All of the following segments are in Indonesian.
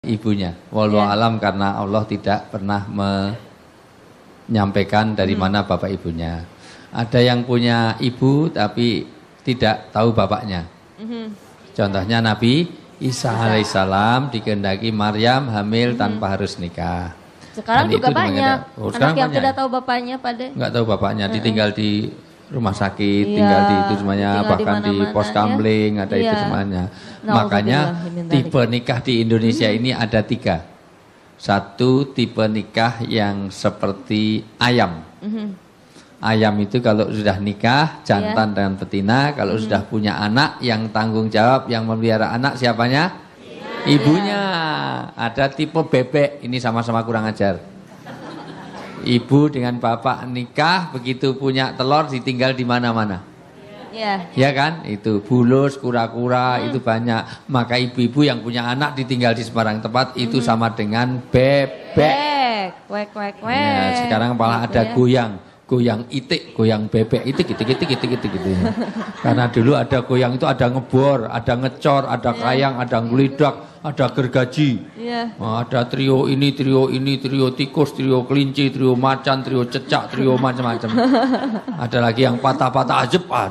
ibunya. Wallahu alam, karena Allah tidak pernah menyampaikan dari mana bapak ibunya. Ada yang punya ibu tapi tidak tahu bapaknya. Contohnya Nabi Isa alaihissalam dikehendaki Maryam hamil tanpa harus nikah. Sekarang juga banyak sekarang anak yang banyak. tidak tahu bapaknya, Pade. Enggak tahu bapaknya, ditinggal di rumah sakit, tinggal di itu semuanya, bahkan di pos kamling, ada itu semuanya. Makanya tipe nikah di Indonesia ini ada 3. Satu, tipe nikah yang seperti ayam. Ayam itu kalau sudah nikah, jantan dan betina, kalau sudah punya anak, yang tanggung jawab, yang memelihara anak siapanya? Ibunya. Ada tipe bebek, ini sama-sama kurang ajar. Ibu dengan bapak nikah, begitu punya telur ditinggal di mana-mana. Ya kan? Itu bulus, kura-kura, itu banyak. Maka ibu-ibu yang punya anak ditinggal di sembarang tempat, itu sama dengan bebek. Ya, sekarang malah ada goyang itik, goyang bebek, itik. Karena dulu ada goyang itu ada ngebor, ada ngecor, ada kayang, ada ngelidak, ada gergaji. Ada trio ini, trio tikus, trio kelinci, trio macan, trio cecak, trio macam-macam. Ada lagi yang patah-patah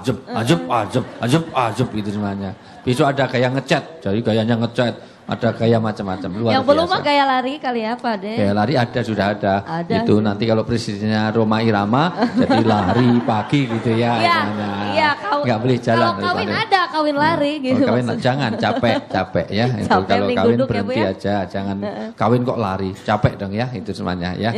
ajeb gitu semuanya. Besok ada gaya ngecat, jadi gayanya ngecat. Ada gaya macam-macam, luar yang biasa. belum mah gaya lari kali apa deh? Gaya lari sudah ada. Itu nanti kalau presidennya Roma Irama jadi lari pagi gitu ya. Iya, nggak boleh jalan. Kalau kawin ada kawin lari gitu. Kawin jangan capek ya. Itu kalau kawin berhenti aja, jangan kawin kok lari, capek dong ya itu semuanya ya.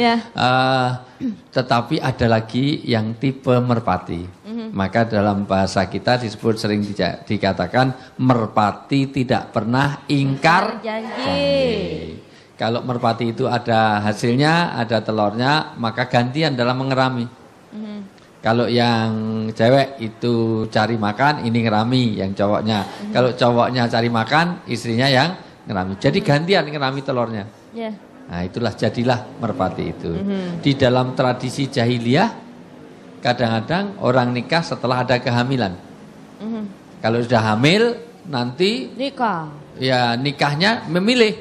Tetapi ada lagi yang tipe merpati. Maka dalam bahasa kita disebut sering dikatakan merpati tidak pernah ingkar janji. Kalau merpati itu ada hasilnya, ada telurnya, maka gantian dalam mengerami. Kalau yang cewek itu cari makan, ini ngerami yang cowoknya. Kalau cowoknya cari makan, istrinya yang ngerami. Jadi gantian ngerami telurnya. Nah, itulah jadilah merpati itu. Di dalam tradisi jahiliyah, kadang-kadang orang nikah setelah ada kehamilan. Kalau sudah hamil, nanti nikah. Ya nikahnya memilih.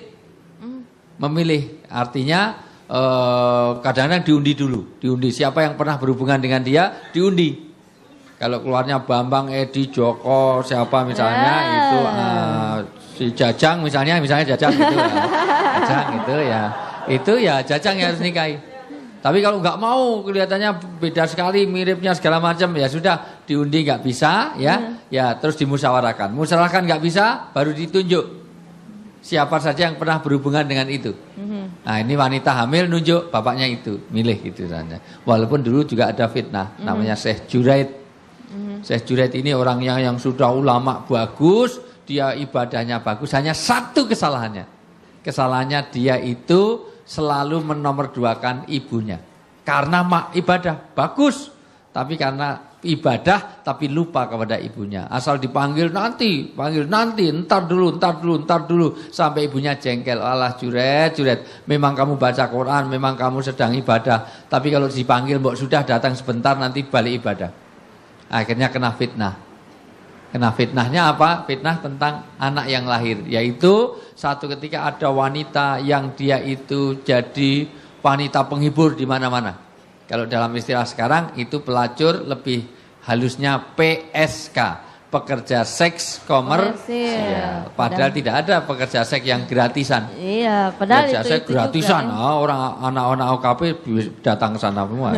Memilih artinya kadang-kadang diundi dulu. Diundi siapa yang pernah berhubungan dengan dia, diundi. Kalau keluarnya Bambang, Edi, Joko, siapa misalnya itu si Jajang misalnya Jajang gitu ya. Jajang gitu ya. Itu ya Jajang yang harus nikahi. Tapi kalau nggak mau, kelihatannya beda sekali, miripnya segala macam, ya sudah diundi nggak bisa, ya terus dimusyawarahkan. Musyawarahkan nggak bisa, baru ditunjuk siapa saja yang pernah berhubungan dengan itu. Nah ini wanita hamil nunjuk bapaknya itu, milih gitu saja. Walaupun dulu juga ada fitnah, namanya Syekh Juraid. Syekh Juraid ini orangnya yang sudah ulama bagus, dia ibadahnya bagus, hanya satu kesalahannya. Kesalahannya dia itu selalu menomorduakan ibunya. Karena ibadah bagus, tapi karena ibadah tapi lupa kepada ibunya. Asal dipanggil nanti, entar dulu sampai ibunya jengkel. Alah Juret, memang kamu baca Quran, memang kamu sedang ibadah, tapi kalau dipanggil mbok sudah datang sebentar nanti balik ibadah. Akhirnya kena fitnah. Kena fitnahnya apa? Fitnah tentang anak yang lahir. Yaitu satu ketika ada wanita yang dia itu jadi wanita penghibur di mana-mana. Kalau dalam istilah sekarang itu pelacur, lebih halusnya PSK. Pekerja seks komersial. Padahal tidak ada pekerja seks yang gratisan. Iya, padahal pekerja seks gratisan. Ya. Orang anak-anak OKP datang ke sana semua.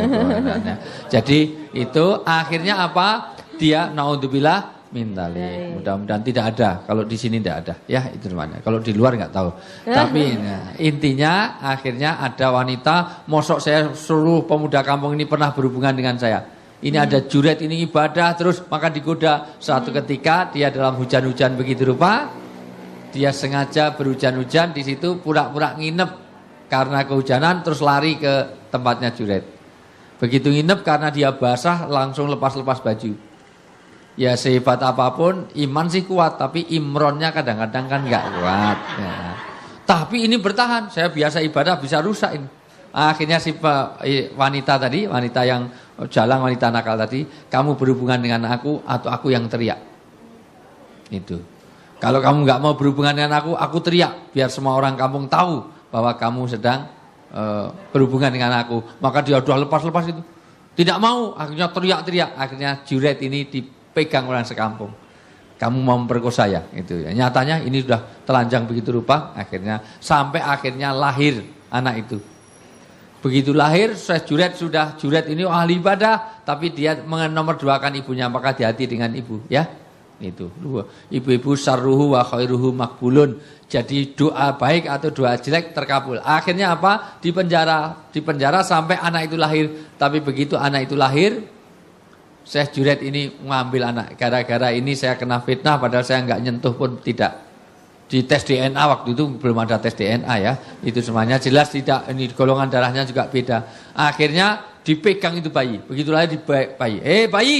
Jadi itu akhirnya apa? Dia naudzubillah mintali. Mudah-mudahan tidak ada. Kalau di sini tidak ada, ya itu namanya. Kalau di luar nggak tahu. Tapi intinya akhirnya ada wanita, mosok saya seluruh pemuda kampung ini pernah berhubungan dengan saya. Ini ada Juret, ini ibadah, terus maka digoda. Suatu ketika dia dalam hujan-hujan begitu rupa, dia sengaja berhujan-hujan di situ, pura-pura nginep karena kehujanan, terus lari ke tempatnya Juret. Begitu nginep karena dia basah, langsung lepas-lepas baju. Ya sehebat apapun iman sih kuat, tapi imronnya kadang-kadang kan nggak kuat. Ya. Tapi ini bertahan, saya biasa ibadah bisa rusak ini. Akhirnya si wanita tadi, wanita yang jalan, wanita nakal tadi, kamu berhubungan dengan aku atau aku yang teriak. Itu. Kalau kamu nggak mau berhubungan dengan aku teriak biar semua orang kampung tahu bahwa kamu sedang berhubungan dengan aku. Maka dia udah lepas-lepas itu. Tidak mau, akhirnya teriak-teriak. Akhirnya Juret ini dipegang orang sekampung. Kamu mau memperkosa ya? Itu ya. Nyatanya ini sudah telanjang begitu rupa. Sampai akhirnya lahir anak itu. Begitu lahir, Syekh Juret ini ahli ibadah, tapi dia menomorduakan ibunya, maka hati-hati dengan ibu, ya. Itu. Ibu-ibu syarruhu wa khairuhu makbulun. Jadi doa baik atau doa jelek terkabul. Akhirnya apa? Di penjara sampai anak itu lahir. Tapi begitu anak itu lahir, Syekh Juret ini mengambil anak. Gara-gara ini saya kena fitnah, padahal saya nggak nyentuh pun tidak. Di tes DNA waktu itu belum ada tes DNA ya. Itu semuanya jelas tidak, ini golongan darahnya juga beda. Akhirnya dipegang itu bayi. Begitu lahir di bayi. Bayi.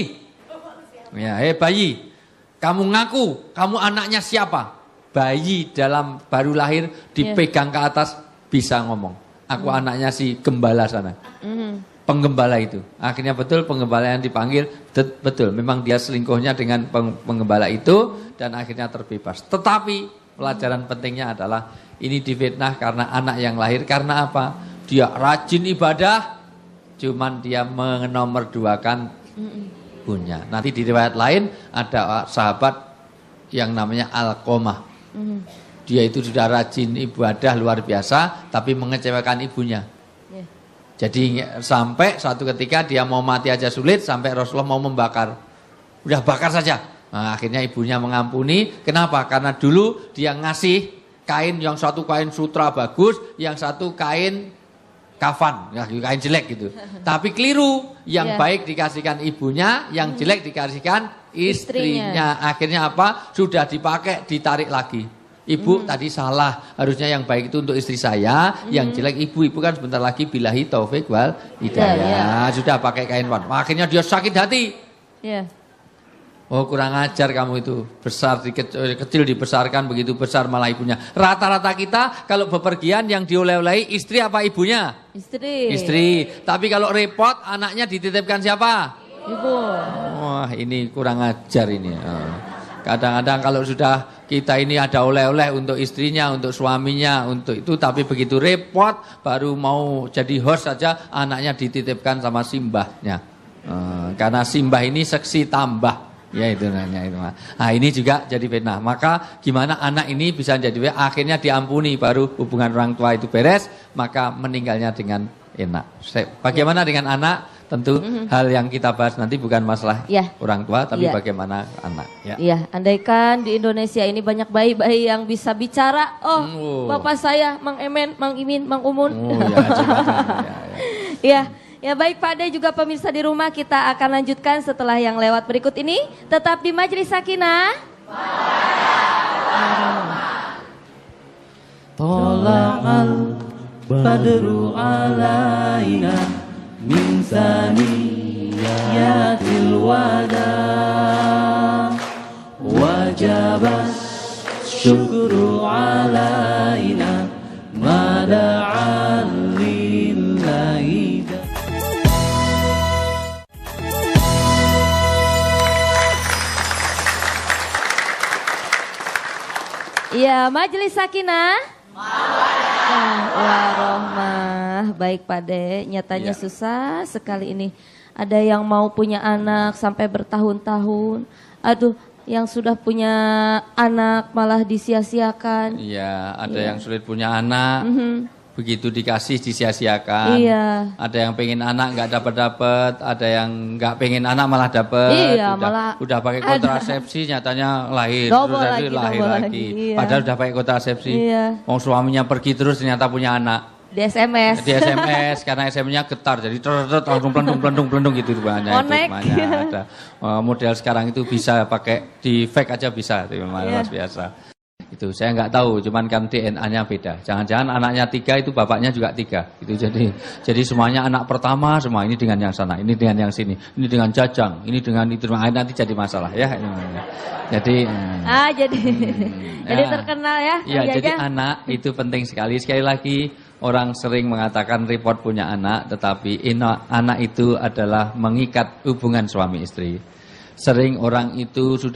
Ya, bayi. Kamu ngaku, kamu anaknya siapa? Bayi dalam baru lahir dipegang ke atas bisa ngomong. Aku anaknya si gembala sana. Penggembala itu. Akhirnya betul penggembala yang dipanggil, betul. Memang dia selingkuhnya dengan penggembala itu dan akhirnya terbebas. Tetapi pelajaran pentingnya adalah ini difitnah karena anak yang lahir. Karena apa? Dia rajin ibadah, cuman dia menomorduakan punya. Nanti di riwayat lain ada sahabat yang namanya Alqamah. Dia itu sudah rajin ibadah luar biasa, tapi mengecewakan ibunya. Jadi sampai suatu ketika dia mau mati aja sulit, sampai Rasulullah mau membakar. Udah bakar saja. Nah, akhirnya ibunya mengampuni. Kenapa? Karena dulu dia ngasih kain, yang satu kain sutra bagus, yang satu kain kafan, ya, kain jelek gitu. Tapi keliru, yang baik dikasihkan ibunya, yang jelek dikasihkan istrinya. Akhirnya apa? Sudah dipakai, ditarik lagi. Ibu tadi salah, harusnya yang baik itu untuk istri saya, yang jelek ibu kan sebentar lagi billahi taufik wal hidayah. Sudah pakai kain pan. Akhirnya dia sakit hati. Oh, kurang ajar kamu itu. Besar kecil dibesarkan, begitu besar malah ibunya. Rata-rata kita kalau bepergian yang dioleh-olehi istri apa ibunya? Istri. Tapi kalau repot anaknya dititipkan siapa? Ibu. Wah, ini kurang ajar ini. Kadang-kadang kalau sudah kita ini ada oleh-oleh untuk istrinya, untuk suaminya, untuk itu, tapi begitu repot baru mau jadi host saja anaknya dititipkan sama simbahnya. Karena simbah ini seksi tambah. Ya itu nanya itu. Nah ini juga jadi fitnah. Maka gimana anak ini bisa jadi akhirnya diampuni baru hubungan orang tua itu beres, maka meninggalnya dengan enak. Bagaimana dengan anak? Tentu hal yang kita bahas nanti bukan masalah orang tua, tapi bagaimana anak. Iya, andaikan di Indonesia ini banyak bayi-bayi yang bisa bicara. Bapak saya, Mang Emen, Mang Imin, Mang Umun. Iya. Ya baik Pak De juga pemirsa di rumah, kita akan lanjutkan setelah yang lewat berikut ini. Tetap di Majelis Sakinah. Tola'al badru alaina min saniyatil wada wajabas syukru alaina mada'an lillahi. Ya, Majelis Sakinah. Warohmah. Baik Pak De, nyatanya susah sekali ini. Ada yang mau punya anak sampai bertahun-tahun. Aduh, yang sudah punya anak malah disia-siakan. Iya, ada yang sulit punya anak. Begitu dikasih disia-siakan. Ada yang pengen anak nggak dapat, ada yang nggak pengen anak malah dapat. Udah pakai kontrasepsi nyatanya lahir, terus lahir lagi. Padahal udah pakai kontrasepsi. Mau suaminya pergi terus ternyata punya anak. Di SMS. Karena SMS-nya getar jadi langsung pelendung gitu banyak. Ada model sekarang itu bisa pakai di fake aja bisa, luar biasa. Itu saya nggak tahu, cuman kan DNA-nya beda. Jangan-jangan anaknya 3 itu bapaknya juga 3. Itu jadi semuanya anak pertama semua, ini dengan yang sana, ini dengan yang sini, ini dengan jajang, ini dengan itu, nanti jadi masalah ya. Jadi jadi terkenal ya. Iya, jadi anak itu penting sekali. Sekali lagi orang sering mengatakan repot punya anak, tetapi anak itu adalah mengikat hubungan suami istri. Sering orang itu sudah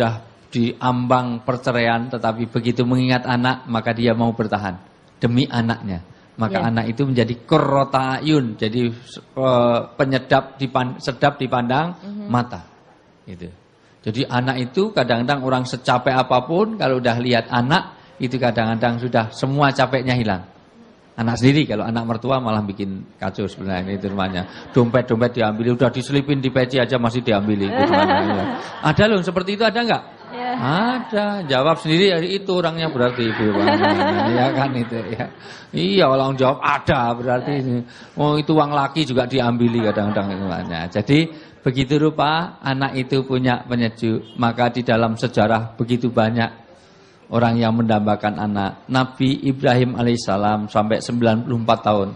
di ambang perceraian, tetapi begitu mengingat anak, maka dia mau bertahan demi anaknya. Maka anak itu menjadi qurrata ayun, jadi penyedap sedap dipandang mata. Gitu. Jadi anak itu kadang-kadang orang secapek apapun, kalau udah lihat anak itu kadang-kadang sudah semua capeknya hilang. Anak sendiri, kalau anak mertua malah bikin kacau sebenarnya itu rumahnya. Dompet diambil, udah diselipin di peci aja masih diambil itu rumahnya. Ada loh seperti itu, ada enggak? Ya. Ada, jawab sendiri itu orangnya berarti ibu. Ya kan itu ya. Iya, orang jawab ada berarti. Oh itu uang laki juga diambili kadang-kadang rumahnya. Jadi begitu rupa anak itu punya penyejuk, maka di dalam sejarah begitu banyak orang yang mendambakan anak. Nabi Ibrahim alaihissalam sampai 94 tahun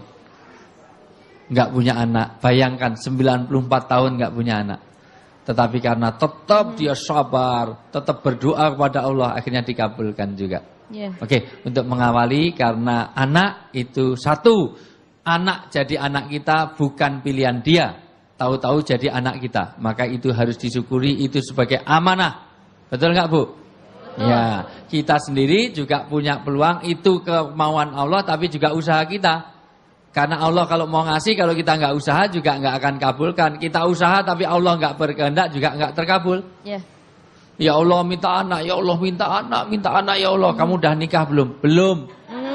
nggak punya anak. Bayangkan 94 tahun nggak punya anak. Tetapi karena tetap dia sabar, tetap berdoa kepada Allah, akhirnya dikabulkan juga. Oke, untuk mengawali, karena anak itu satu, anak jadi anak kita bukan pilihan dia, tahu-tahu jadi anak kita, maka itu harus disyukuri, itu sebagai amanah. Betul nggak Bu? Ya, kita sendiri juga punya peluang, itu kemauan Allah tapi juga usaha kita. Karena Allah kalau mau ngasih, kalau kita nggak usaha juga nggak akan kabulkan. Kita usaha tapi Allah nggak berkehendak juga nggak terkabul. Ya Allah minta anak, ya Allah minta anak ya Allah. Kamu udah nikah belum? Belum.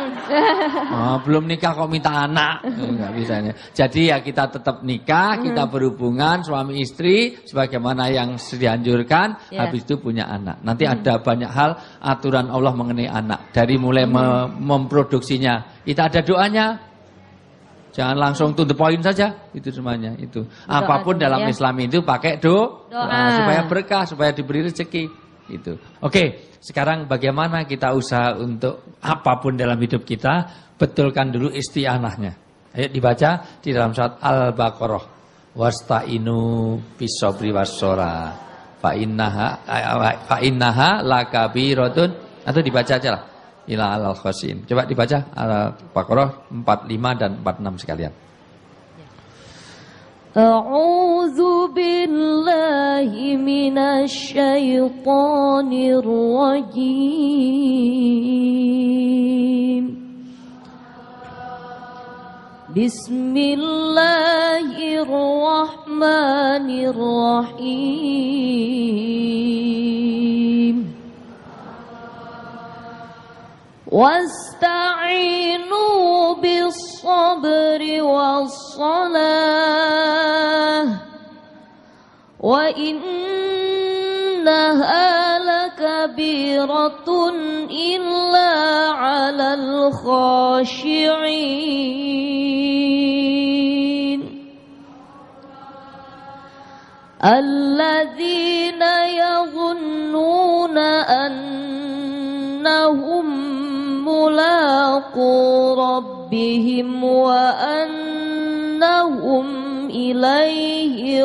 Belum nikah kok minta anak, nggak bisanya. Jadi ya kita tetap nikah, kita berhubungan suami istri sebagaimana yang dianjurkan. Habis itu punya anak. Nanti ada banyak hal aturan Allah mengenai anak. Dari mulai memproduksinya, kita ada doanya. Jangan langsung to the point saja, itu semuanya itu. Apapun dalam Islam itu pakai doa supaya berkah, supaya diberi rezeki. Itu. Oke, sekarang bagaimana kita usaha untuk apapun dalam hidup kita, betulkan dulu isti'anahnya. Ayo dibaca di dalam surat Al-Baqarah. Wasta'inu bis-sabri was-shalah. Fa innaha lakabiratun. Atau dibaca aja lah. Ila al-khasin. Coba dibaca Al-Baqarah 45 dan 46 sekalian. A'udzu billahi minasy syaithanir rajim. Bismillahirrahmanirrahim. Wasta'inu bis-sabri was-salah wa innaha lakabiratun illa 'alal khashi'in alladzina yadhunnuna annahum mulaqu rabbihim wa annahum ilaihi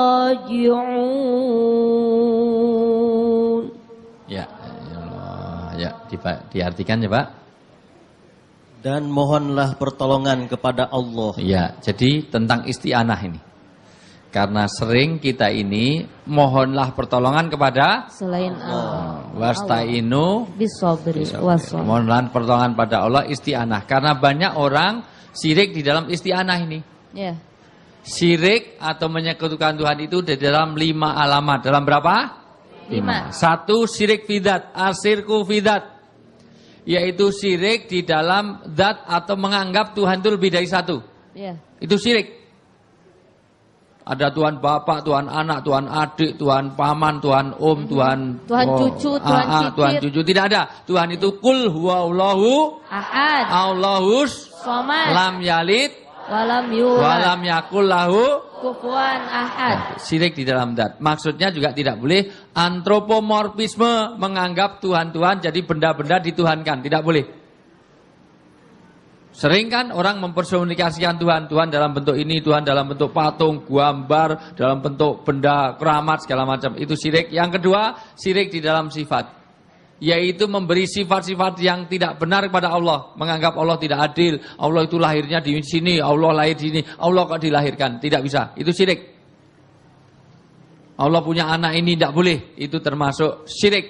raji'un. Ya, diartikan ya Pak. Dan mohonlah pertolongan kepada Allah. Ya, jadi tentang isti'anah ini. Karena sering kita ini mohonlah pertolongan kepada selain Allah. Wasta'inu bis-sabri was-salah. Mohonlah pertolongan pada Allah, isti'anah. Karena banyak orang syirik di dalam isti'anah ini. Syirik atau menyekutukan Tuhan itu di dalam 5 alamat. Dalam berapa? 5. 1 syirik fidat, asyirku fidat. Yaitu syirik di dalam zat atau menganggap Tuhan itu lebih dari satu. Itu syirik. Ada Tuhan bapak, Tuhan anak, Tuhan adik, Tuhan paman, Tuhan om, Tuhan cucu, Tuhan cicit. Tuhan cucu. Tidak ada. Tuhan itu kul huwallahu ahad, Allahus somad, lam yalid walam yulad, walam yakul lahu kufuwan ahad. Syirik di dalam zat. Maksudnya juga tidak boleh antropomorfisme, menganggap Tuhan-Tuhan jadi benda-benda dituhankan. Tidak boleh. Sering kan orang mempersonifikasikan Tuhan. Tuhan dalam bentuk ini, Tuhan dalam bentuk patung, gambar, dalam bentuk benda, keramat, segala macam. Itu syirik. Yang kedua, syirik di dalam sifat. Yaitu memberi sifat-sifat yang tidak benar kepada Allah. Menganggap Allah tidak adil. Allah itu lahirnya di sini, Allah lahir di sini. Allah kok dilahirkan. Tidak bisa. Itu syirik. Allah punya anak ini tidak boleh. Itu termasuk syirik.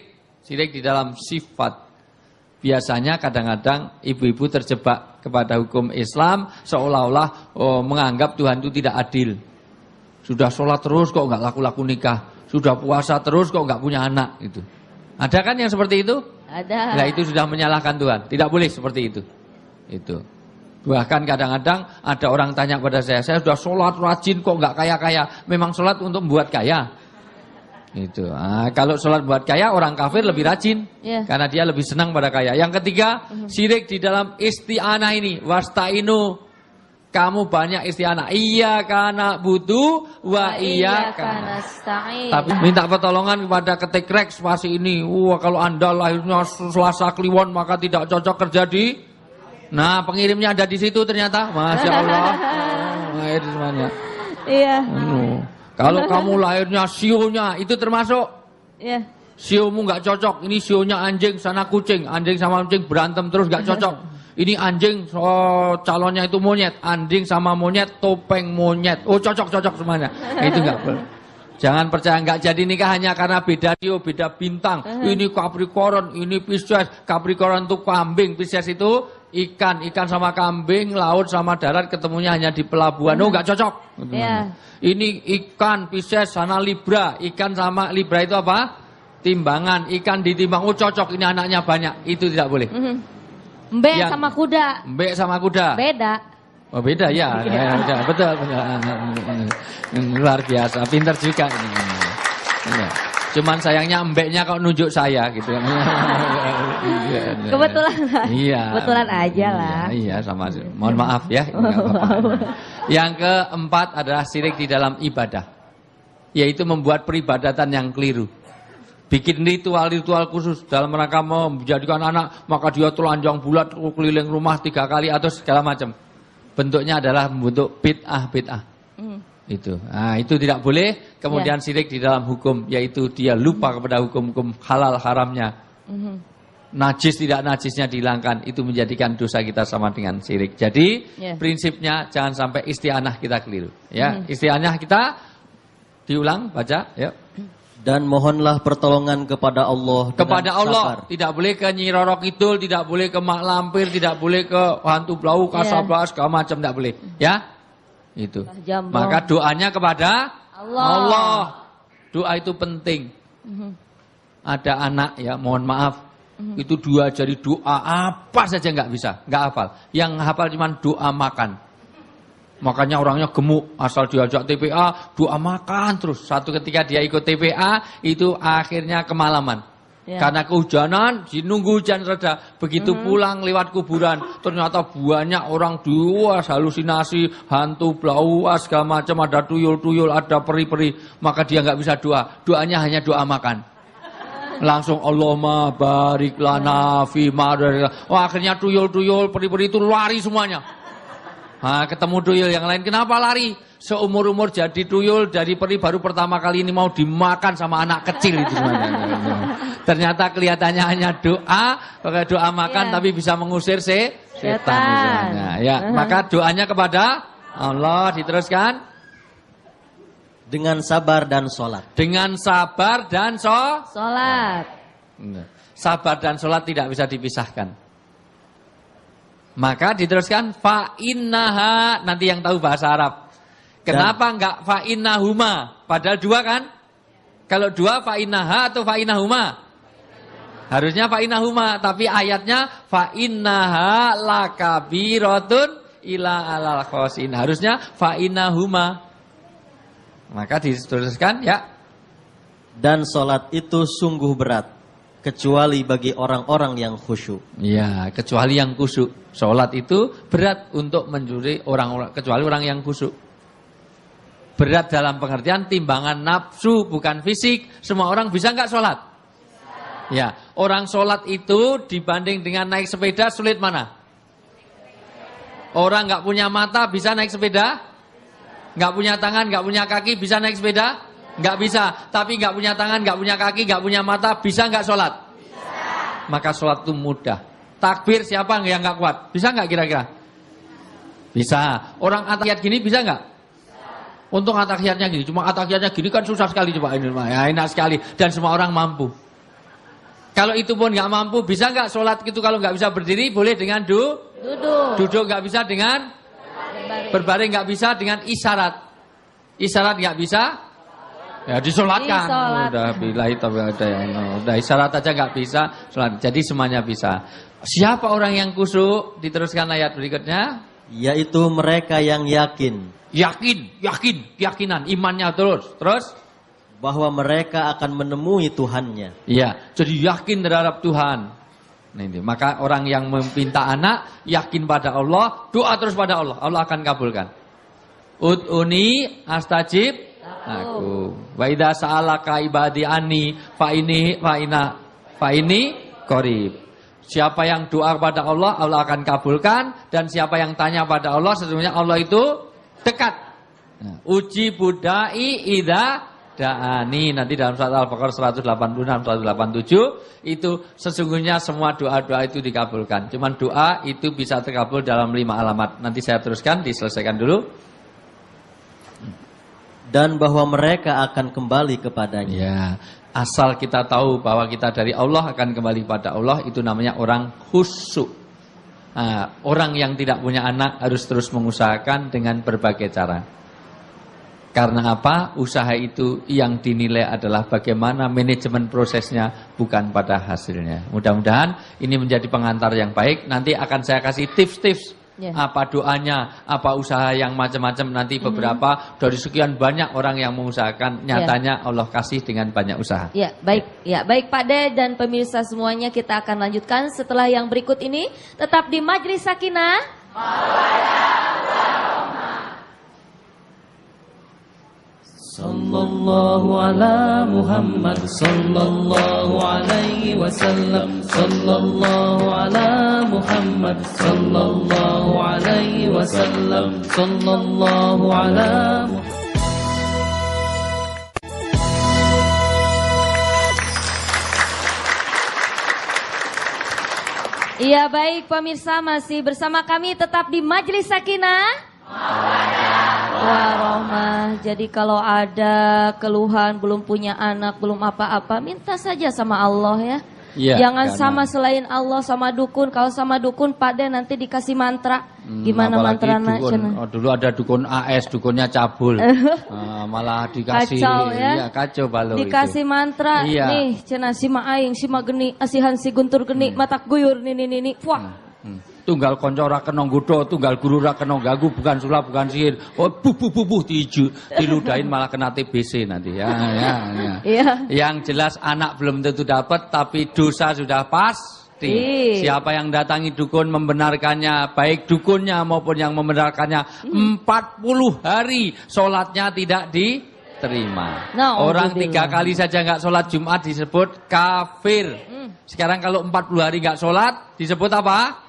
Sirik di dalam sifat. Biasanya kadang-kadang ibu-ibu terjebak kepada hukum Islam seolah-olah menganggap Tuhan itu tidak adil. Sudah sholat terus kok nggak laku-laku nikah. Sudah puasa terus kok nggak punya anak. Gitu. Ada kan yang seperti itu? Ada. Nah itu sudah menyalahkan Tuhan. Tidak boleh seperti itu. Itu. Bahkan kadang-kadang ada orang tanya pada saya sudah sholat rajin kok nggak kaya-kaya. Memang sholat untuk membuat kaya. Itu. Nah, kalau sholat buat kaya orang kafir lebih rajin karena dia lebih senang pada kaya. Yang ketiga, syirik di dalam isti'anah ini. Wasta'inu, kamu banyak isti'anah. Iya karena butuh wa iya karena nasta'in. Tapi minta pertolongan kepada ketik rek spasi ini. Wah kalau Anda lahirnya Selasa Kliwon maka tidak cocok kerja di. Nah pengirimnya ada di situ ternyata. Masya Allah. Lahir semuanya. Iya. Kalau kamu lahirnya sionya itu termasuk. Iya. Siomu nggak cocok. Ini sionya anjing, sana kucing. Anjing sama kucing berantem terus nggak cocok. Ini anjing calonnya itu monyet. Anjing sama monyet topeng monyet. Oh cocok semuanya. Itu nggak boleh. Jangan percaya nggak jadi nikah hanya karena beda sio, beda bintang. Ini Capricorn, ini Pisces. Capricorn itu kambing, Pisces itu ikan sama kambing, laut sama darat ketemunya hanya di pelabuhan. Oh nggak cocok. Ini ikan Pisces sana Libra, ikan sama Libra itu apa? Timbangan, ikan ditimbang. Oh cocok, ini anaknya banyak. Itu tidak boleh. Mbek sama kuda. Mbek sama kuda. Beda. Oh beda ya. Betul. Luar biasa, pintar juga ini. Cuman sayangnya mbeknya kok nunjuk saya gitu. Kebetulan. Iya. Kebetulan aja lah. Iya sama. Mohon maaf ya. Yang keempat adalah syirik di dalam ibadah. Yaitu membuat peribadatan yang keliru. Bikin ritual-ritual khusus dalam rangka menjadikan anak, maka dia telanjang bulat keliling rumah 3 kali atau segala macam. Bentuknya adalah bentuk bid'ah. Itu. Nah, itu tidak boleh. Kemudian syirik di dalam hukum, yaitu dia lupa kepada hukum-hukum halal haramnya. Najis tidak najisnya dihilangkan, itu menjadikan dosa kita sama dengan syirik. Jadi prinsipnya jangan sampai isti'anah kita keliru. Ya, isti'anah kita diulang, baca. Ya. Dan mohonlah pertolongan kepada Allah. Kepada Allah, sabar. Tidak boleh ke Nyi Roro Kidul, tidak boleh ke Mak Lampir, tidak boleh ke Hantu Blau, Kasablas, segala macam tidak boleh. Ya, itu. Maka doanya kepada Allah. Doa itu penting. Ada anak ya, mohon maaf, itu 2 jari doa apa saja nggak bisa, nggak hafal. Yang hafal cuma doa makan. Makanya orangnya gemuk, asal diajak TPA, doa makan terus. Satu ketika dia ikut TPA, itu akhirnya kemalaman. Karena kehujanan, nunggu hujan reda. Begitu pulang lewat kuburan, ternyata banyak orang duas, halusinasi, hantu, blau, segala macam, ada tuyul-tuyul, ada peri-peri. Maka dia nggak bisa doa, doanya hanya doa makan. Langsung Allahumma barik lana fi ma. Oh, akhirnya tuyul-tuyul, peri-peri itu lari semuanya. Nah, ketemu tuyul yang lain, kenapa lari? Seumur-umur jadi tuyul, dari peri baru pertama kali ini mau dimakan sama anak kecil itu. Ternyata kelihatannya hanya doa, pakai doa makan tapi bisa mengusir setan. Ya, maka doanya kepada Allah diteruskan. Dengan sabar dan sholat. Dengan sabar dan sholat. Sabar dan sholat tidak bisa dipisahkan. Maka diteruskan fa innaha, nanti yang tahu bahasa Arab. Kenapa enggak fa innahuma? Padahal 2 kan? Kalau 2 fa innaha atau fa innahuma? Harusnya fa innahuma, tapi ayatnya fa innaha lakabiratun ila alal khosin. Harusnya fa innahuma. Maka diteruskan ya. Dan sholat itu sungguh berat, kecuali bagi orang-orang yang khusyuk. Ya, kecuali yang khusyuk. Sholat itu berat untuk mencuri orang-orang, kecuali orang yang khusyuk. Berat dalam pengertian timbangan nafsu, bukan fisik. Semua orang bisa nggak sholat? Ya, orang sholat itu dibanding dengan naik sepeda sulit mana? Orang nggak punya mata bisa naik sepeda? Nggak punya tangan, nggak punya kaki bisa naik sepeda? Nggak bisa. Tapi nggak punya tangan, nggak punya kaki, nggak punya mata bisa nggak sholat? Bisa. Maka sholat itu mudah. Takbir siapa yang nggak kuat? Bisa nggak kira-kira? Bisa. Orang atahiyat gini bisa nggak? Untung atahiyatnya gini. Cuma atahiyatnya gini kan susah sekali coba ini. Ya, enak sekali. Dan semua orang mampu. Kalau itu pun nggak mampu, bisa nggak sholat itu kalau nggak bisa berdiri, boleh dengan duduk. Duduk nggak bisa dengan berbaring, nggak bisa dengan isyarat. Isyarat nggak bisa, ya disolatkan. Udah billahi taufiq udah isyarat aja nggak bisa, sholat. Jadi semuanya bisa. Siapa orang yang khusyuk? Diteruskan ayat berikutnya. Yaitu mereka yang yakin. Keyakinan, imannya terus. Bahwa mereka akan menemui Tuhannya. Iya, jadi yakin terhadap Tuhan. Nah, ini. Maka orang yang meminta anak, yakin pada Allah, doa terus pada Allah. Allah akan kabulkan. Ud'uni astajib aku. Wa idza sa'alaka ibadi anni fa ini qarib. Siapa yang doa kepada Allah, Allah akan kabulkan. Dan siapa yang tanya pada Allah, sesungguhnya Allah itu dekat. Uji budai idza da'ani. Nanti dalam surat Al-Baqarah 186, 187. Itu sesungguhnya semua doa-doa itu dikabulkan. Cuman doa itu bisa terkabul dalam 5 alamat. Nanti saya teruskan, diselesaikan dulu. Dan bahwa mereka akan kembali kepadanya. Ya, asal kita tahu bahwa kita dari Allah akan kembali pada Allah, itu namanya orang khusyuk. Nah, orang yang tidak punya anak harus terus mengusahakan dengan berbagai cara. Karena apa? Usaha itu yang dinilai adalah bagaimana manajemen prosesnya, bukan pada hasilnya. Mudah-mudahan ini menjadi pengantar yang baik. Nanti akan saya kasih tips-tips. Apa doanya, apa usaha yang macam-macam. Nanti beberapa dari sekian banyak orang yang mengusahakan, nyatanya Allah kasih dengan banyak usaha. Ya, baik Pak De dan pemirsa semuanya, kita akan lanjutkan setelah yang berikut ini. Tetap di Majlis Sakinah. Sallallahu ala Muhammad sallallahu alaihi wasallam. Sallallahu ala Muhammad sallallahu alaihi wasallam. Sallallahu ala Iya, baik pemirsa, masih bersama kami tetap di Majlis Sakinah Warahmah. Jadi kalau ada keluhan, belum punya anak, belum apa-apa, minta saja sama Allah ya. Jangan sama selain Allah, sama dukun. Kalau sama dukun Pak De nanti dikasih mantra. Gimana mantra dukun, dulu ada dukun AS, dukunnya cabul. Malah dikasih kacau ya. Iya, kacau balau dikasih itu. Mantra. Nih, cenah si Maaing, si Mageni, asihan si Guntur geni, matak guyur nini. Wah. Tunggal konco ra kena nggodho, tunggal guru ra kena ganggu, bukan sulap, bukan sihir. Oh, buh diludahin malah kena TBC nanti ya. Yang jelas anak belum tentu dapat, tapi dosa sudah pasti. Siapa yang datangi dukun membenarkannya, baik dukunnya maupun yang membenarkannya, 40 hari sholatnya tidak diterima. Orang 3 kali saja nggak sholat Jumat disebut kafir. Sekarang kalau 40 hari nggak sholat disebut apa?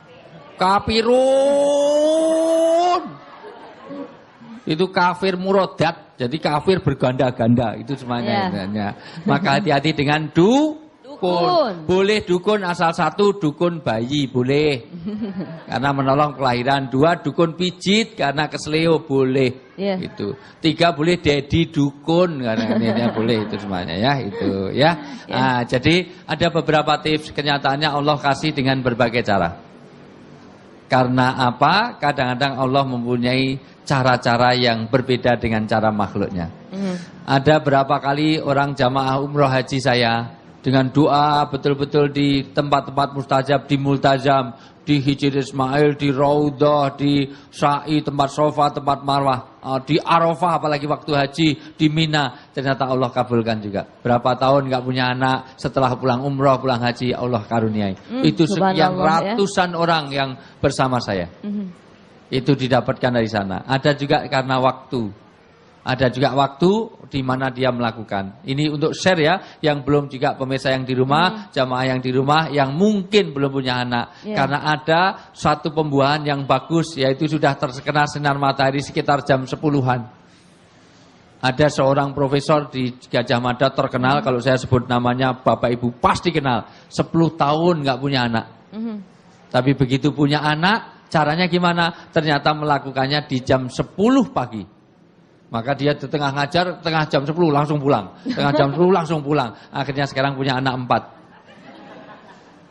Kafirun. Itu kafir murodat. Jadi kafir berganda-ganda. Itu semuanya. Maka hati-hati dengan dukun. Boleh dukun asal satu, dukun bayi boleh. Karena menolong kelahiran. 2, dukun pijit karena kesleo boleh. Itu. 3, boleh dedi dukun karena ini boleh itu semuanya ya. Itu ya. Jadi ada beberapa tips. Kenyataannya Allah kasih dengan berbagai cara. Karena apa? Kadang-kadang Allah mempunyai cara-cara yang berbeda dengan cara makhluknya. Ada berapa kali orang jamaah umroh haji saya dengan doa betul-betul di tempat-tempat mustajab, di multazam, di Hijr Ismail, di Raudhah, di Sa'i, tempat Sofa, tempat Marwah, di Arafah, apalagi waktu haji, di Mina, ternyata Allah kabulkan juga. Berapa tahun nggak punya anak, setelah pulang umroh, pulang haji, Allah karuniai. Itu sekian ratusan orang yang bersama saya. Itu didapatkan dari sana. Ada juga karena waktu. Ada juga waktu di mana dia melakukan. Ini untuk share ya, yang belum juga pemirsa yang di rumah, jamaah yang di rumah, yang mungkin belum punya anak. Karena ada satu pembuahan yang bagus, yaitu sudah terkena sinar matahari sekitar jam 10-an. Ada seorang profesor di Gajah Mada terkenal, kalau saya sebut namanya Bapak Ibu pasti kenal. 10 tahun nggak punya anak. Tapi begitu punya anak, caranya gimana? Ternyata melakukannya di jam 10 pagi. Maka dia di tengah ngajar, tengah jam 10 langsung pulang. Tengah jam 10 langsung pulang. Akhirnya sekarang punya anak 4.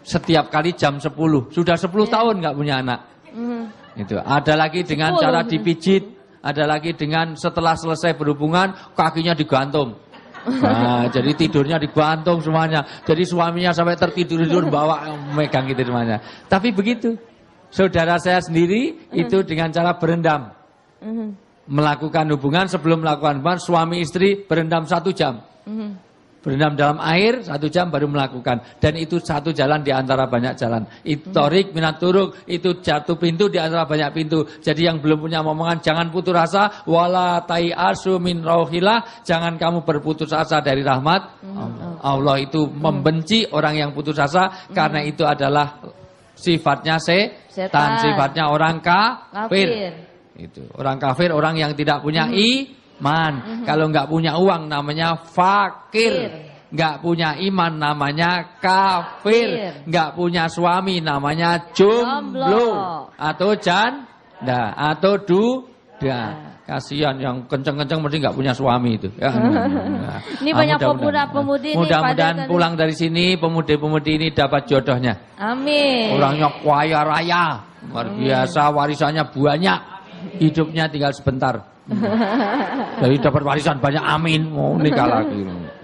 setiap kali jam 10. Sudah 10 tahun nggak punya anak. Itu. Ada lagi dengan cara dipijit, ada lagi dengan setelah selesai berhubungan kakinya digantung. Nah, jadi tidurnya digantung semuanya. Jadi suaminya sampai tertidur bawa megang gitu semuanya. Tapi begitu. Saudara saya sendiri itu dengan cara berendam. Melakukan hubungan, sebelum melakukan hubungan suami istri berendam 1 jam. Berendam dalam air 1 jam baru melakukan. Dan itu satu jalan di antara banyak jalan. Itu torik minat turuk, itu jatuh pintu di antara banyak pintu. Jadi yang belum punya omongan jangan putus asa. Wala tai'asu min rauhillah. Jangan kamu berputus asa dari rahmat. Allah itu membenci orang yang putus asa. Karena itu adalah sifatnya setan. Sifatnya orang kafir. Itu. Orang kafir, orang yang tidak punya iman. Kalau nggak punya uang namanya fakir. Nggak punya iman namanya kafir. Nggak punya suami namanya jomblo. Atau janda. Atau duda. Kasihan yang kenceng-kenceng mesti nggak punya suami itu. Ya. Ini banyak pemuda-pemudi nih. Mudah-mudahan pulang dari sini pemudi-pemudi ini dapat jodohnya. Amin. Orangnya kaya raya. Luar biasa, warisannya banyak. Hidupnya tinggal sebentar. Jadi dapat warisan banyak, amin. Mau nikah lagi.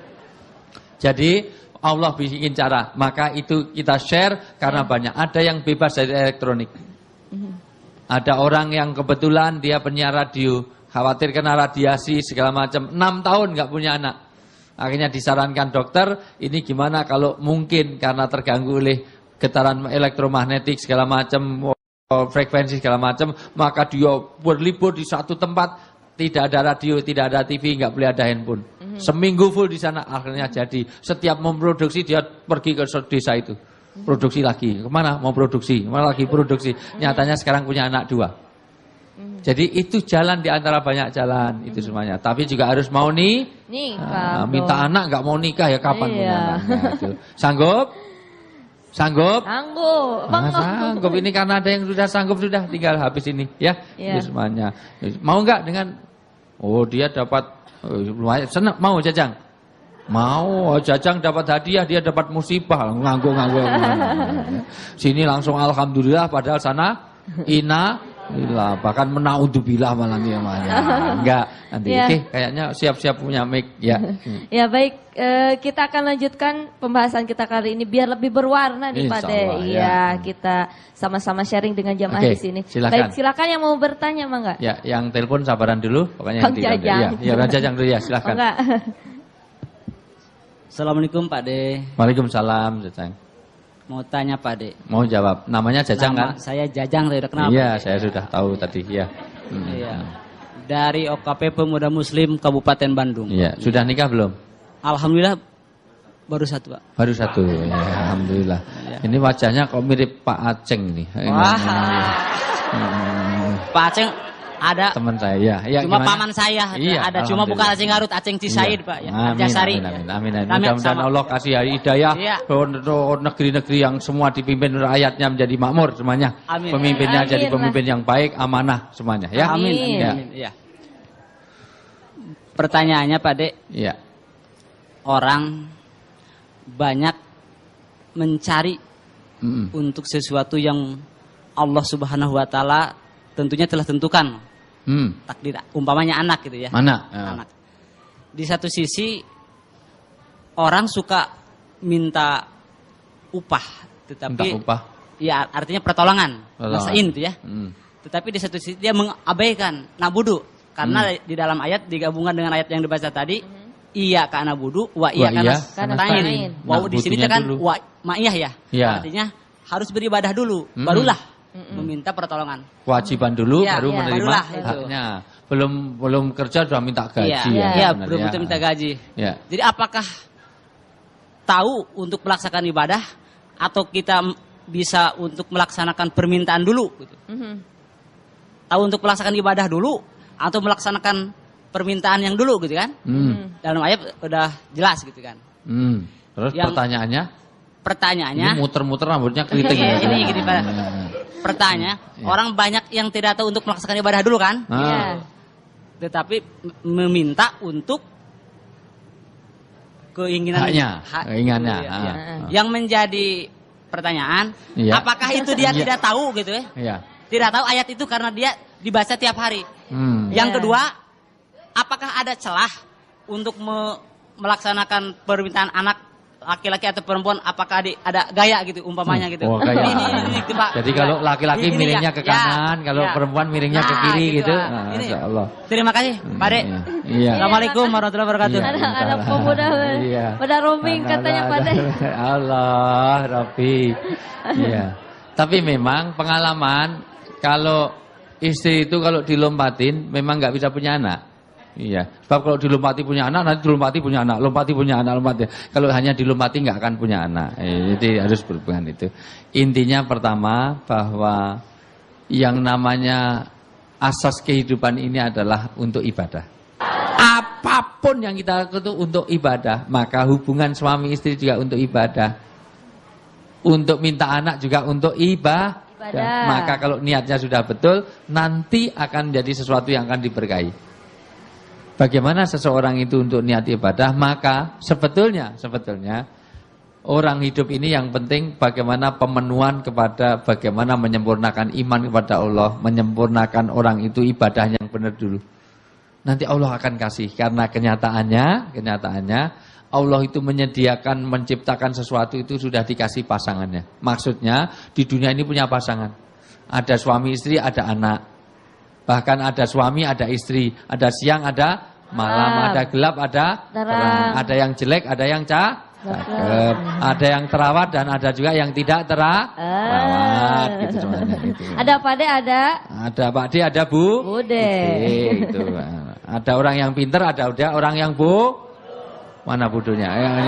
Jadi Allah bikin cara. Maka itu kita share karena banyak. Ada yang bebas dari elektronik. Ada orang yang kebetulan dia penyiar radio. Khawatir kena radiasi segala macam. 6 tahun nggak punya anak. Akhirnya disarankan dokter. Ini gimana kalau mungkin karena terganggu oleh getaran elektromagnetik segala macam, frekuensi segala macam, maka dia berlibur di satu tempat, tidak ada radio, tidak ada TV, nggak boleh ada handphone. Seminggu full di sana, akhirnya jadi. Setiap memproduksi dia pergi ke desa itu, produksi lagi. Kemana? Mau produksi, kemana lagi produksi. Nyatanya sekarang punya anak 2. Jadi itu jalan di antara banyak jalan itu semuanya. Tapi juga harus mau nikah. Minta anak nggak mau nikah ya kapan punya anaknya itu. Sanggup? Sanggup? Sanggup. Sanggup. Ini karena ada yang sudah sanggup sudah tinggal habis ini ya. Itu semuanya. Mau enggak dengan dia dapat lumayan senang, mau Jajang? Mau, Jajang dapat hadiah, dia dapat musibah, nganggu. Sini langsung alhamdulillah padahal sana bahkan menaudzubillah malah dia enggak nanti. Oke, kayaknya siap-siap punya mic ya. Ya baik, kita akan lanjutkan pembahasan kita kali ini biar lebih berwarna nih Pak De. Iya, kita sama-sama sharing dengan jamaah di sini. Silakan. Baik, silakan yang mau bertanya Mangga. Ya, yang telepon sabaran dulu, pokoknya yang Jajang. Ya, Jajang dulu ya, silakan. Assalamualaikum Pak De. Waalaikumsalam Jajang. Mau tanya Pak De. Mau jawab. Namanya Jajang kan? Saya Jajang, saya udah kenal. Iya, saya sudah tahu tadi, ya. Iya. Dari OKP Pemuda Muslim Kabupaten Bandung. Iya, sudah nikah belum? Alhamdulillah baru 1, Pak. Baru 1. Ya, alhamdulillah. Ya. Ini wajahnya kok mirip Pak Aceng nih. Wah. Pak Aceng ada teman saya ya. Cuma gimana? Paman saya ada, cuma bukan Aceng Garut, Aceng Cisaid Pak ya. Jasari. Amin. Mudah-mudahan Allah kasih hidayah negeri-negeri yang semua dipimpin rakyatnya menjadi makmur semuanya. Amin. Pemimpinnya jadi pemimpin yang baik, amanah semuanya ya. Amin. Ya. Pertanyaannya Pak De. Iya. Orang banyak mencari untuk sesuatu yang Allah Subhanahu wa taala tentunya telah tentukan. Takdir, umpamanya anak gitu ya. Anak. Di satu sisi orang suka minta upah, tetapi ya artinya pertolongan, masain gitu ya. Tetapi di satu sisi dia mengabaikan nabudu karena di dalam ayat digabungkan dengan ayat yang dibaca tadi, iya ka nabudu wa iya kana nasta'in. Wow, di sini kan wa ma'iyah ya. Artinya harus beribadah dulu, barulah meminta pertolongan. Kewajiban dulu baru menerima haknya. Belum kerja sudah minta gaji belum minta gaji. Ya. Jadi apakah tahu untuk melaksanakan ibadah atau kita bisa untuk melaksanakan permintaan dulu gitu. Tahu untuk melaksanakan ibadah dulu atau melaksanakan permintaan yang dulu gitu kan? Dalam ayat udah jelas gitu kan. Terus pertanyaannya ini muter-muter rambutnya keriting. Ini gini Pak. Pertanyaan, orang banyak yang tidak tahu untuk melaksanakan ibadah dulu kan? Tetapi meminta untuk keinginannya. Keinginannya. Yang menjadi pertanyaan, apakah itu dia tidak tahu gitu ya? Iya. Tidak tahu ayat itu karena dia dibaca tiap hari. Yang kedua, apakah ada celah untuk melaksanakan permintaan anak laki-laki atau perempuan, apakah ada gaya gitu umpamanya gitu. Oh, gaya. Ini, Pak. Jadi kalau laki-laki miringnya ke kanan, kalau perempuan miringnya ke kiri gitu. Masya Allah. Terima kasih, Pak Dek. Iya. Assalamualaikum warahmatullahi wabarakatuh. Ada pemuda, pada roaming katanya Pak Dek. Allah, Rabbi. Iya. Tapi memang pengalaman kalau istri itu kalau dilompatin memang nggak bisa punya anak. Iya, sebab kalau dilompati punya anak, nanti dilompati punya anak, lompati punya anak, lompati. Kalau hanya dilompati nggak akan punya anak. Jadi harus berhubungan itu. Intinya pertama bahwa yang namanya asas kehidupan ini adalah untuk ibadah. Apapun yang kita lakukan itu untuk ibadah, maka hubungan suami istri juga untuk ibadah. Untuk minta anak juga untuk ibadah. Maka kalau niatnya sudah betul, nanti akan menjadi sesuatu yang akan diberkahi. Bagaimana seseorang itu untuk niat ibadah, maka sebetulnya orang hidup ini yang penting bagaimana pemenuhan kepada bagaimana menyempurnakan iman kepada Allah, menyempurnakan orang itu ibadah yang benar dulu. Nanti Allah akan kasih, karena kenyataannya Allah itu menyediakan, menciptakan sesuatu itu sudah dikasih pasangannya. Maksudnya di dunia ini punya pasangan. Ada suami istri, ada anak. Bahkan ada suami, ada istri, ada siang, ada malam, ada gelap, ada terang, ada yang jelek, ada yang cakep, ada yang terawat dan ada juga yang tidak terawat. Gitu sebenarnya. Gitu. Ada Pak De, ada Pak De, ada Bu Bude. Gitu. Ada orang yang pinter, ada orang yang mana bodohnya?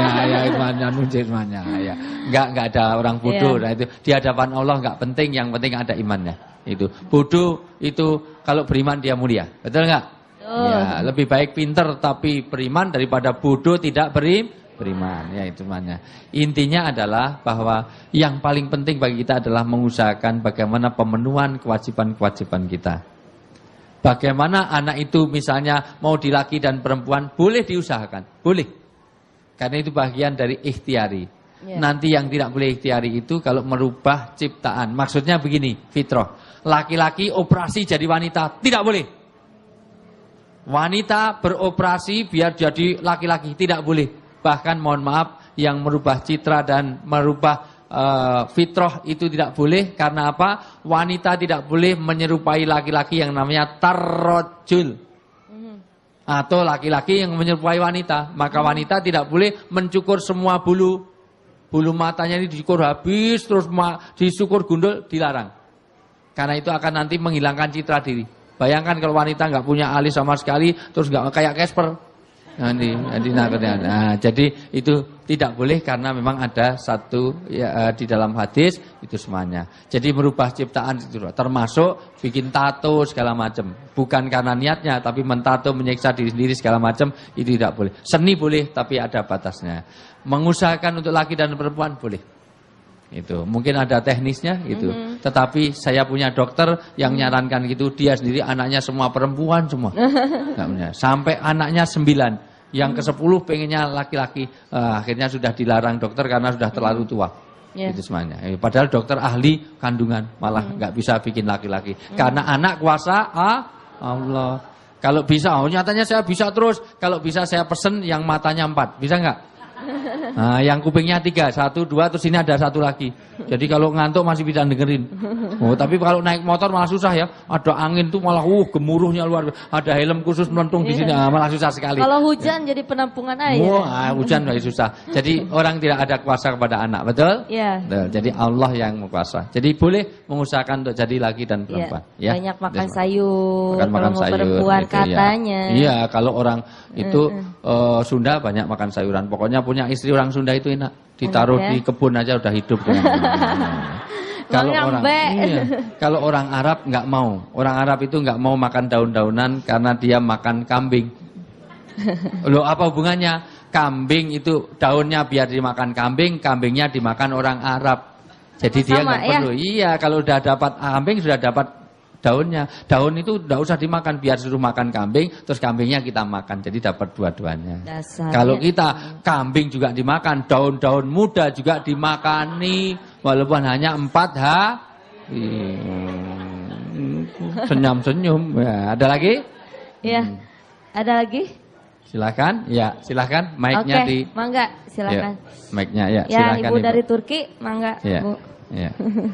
Enggak ada orang bodoh. Nah, itu di hadapan Allah enggak penting, yang penting ada imannya. Itu bodoh itu kalau beriman dia mulia, betul nggak? Ya, lebih baik pinter tapi beriman daripada bodoh tidak beriman. Ya itu namanya. Intinya adalah bahwa yang paling penting bagi kita adalah mengusahakan bagaimana pemenuhan kewajiban-kewajiban kita. Bagaimana anak itu misalnya mau di laki dan perempuan boleh diusahakan, boleh. Karena itu bagian dari ikhtiari. Nanti yang tidak boleh ikhtiari itu kalau merubah ciptaan. Maksudnya begini, fitrah. Laki-laki operasi jadi wanita, tidak boleh. Wanita beroperasi biar jadi laki-laki, tidak boleh. Bahkan mohon maaf, yang merubah citra dan merubah fitrah itu tidak boleh. Karena apa? Wanita tidak boleh menyerupai laki-laki yang namanya tarrojul. Atau laki-laki yang menyerupai wanita. Maka wanita tidak boleh mencukur semua bulu matanya ini dicukur habis, terus disukur gundul, dilarang. Karena itu akan nanti menghilangkan citra diri. Bayangkan kalau wanita nggak punya alis sama sekali, terus nggak kayak Casper. Nah, jadi itu tidak boleh karena memang ada satu di dalam hadis itu semuanya. Jadi merubah ciptaan itu termasuk bikin tato segala macam. Bukan karena niatnya, tapi mentato, menyiksa diri sendiri segala macam itu tidak boleh. Seni boleh, tapi ada batasnya. Mengusahakan untuk laki dan perempuan boleh. Itu mungkin ada teknisnya gitu. Tetapi saya punya dokter yang nyarankan gitu, dia sendiri anaknya semua perempuan semua. Sampai anaknya 9, yang ke-10 pengennya laki-laki. Akhirnya sudah dilarang dokter karena sudah terlalu tua. Itu semuanya. Padahal dokter ahli kandungan malah nggak bisa bikin laki-laki. Karena anak kuasa Allah. Kalau bisa, nyatanya saya bisa terus. Kalau bisa saya pesen yang matanya 4, bisa nggak? Nah, yang kupingnya 3, 1, 2, terus ini ada 1 lagi. Jadi kalau ngantuk masih bisa dengerin. Tapi kalau naik motor malah susah ya. Ada angin tuh malah gemuruhnya luar biasa. Ada helm khusus melentung di sini, malah susah sekali. Kalau hujan jadi penampungan air. Hujan masih susah. Jadi orang tidak ada kuasa kepada anak, betul? Iya. Jadi Allah yang berkuasa. Jadi boleh mengusahakan untuk jadi laki dan perempuan. Ya. Banyak makan sayur. Makan sayur. Perempuan gitu, katanya. Iya, kalau orang itu Sunda banyak makan sayuran. Pokoknya punya istri orang Sunda itu enak. Ditaruh di kebun aja udah hidup. Kalau orang Arab nggak mau. Orang Arab itu nggak mau makan daun-daunan karena dia makan kambing. Loh, apa hubungannya? Kambing itu daunnya biar dimakan kambing, kambingnya dimakan orang Arab. Jadi dia nggak perlu. Iya, kalau udah dapat kambing sudah dapat daunnya. Daun itu tidak usah dimakan, biar suruh makan kambing, terus kambingnya kita makan. Jadi dapat dua-duanya. Kalau kita kambing juga dimakan, daun-daun muda juga dimakani, walaupun hanya 4 hari. Senyum-senyum. Ya, ada lagi? Ya, ada lagi? Silakan, ya silakan. Mic-nya di. Mangga, silakan. Ya, mic-nya ya. Ya, silakan, Ibu dari Turki, mangga, ya. Bu. Ya.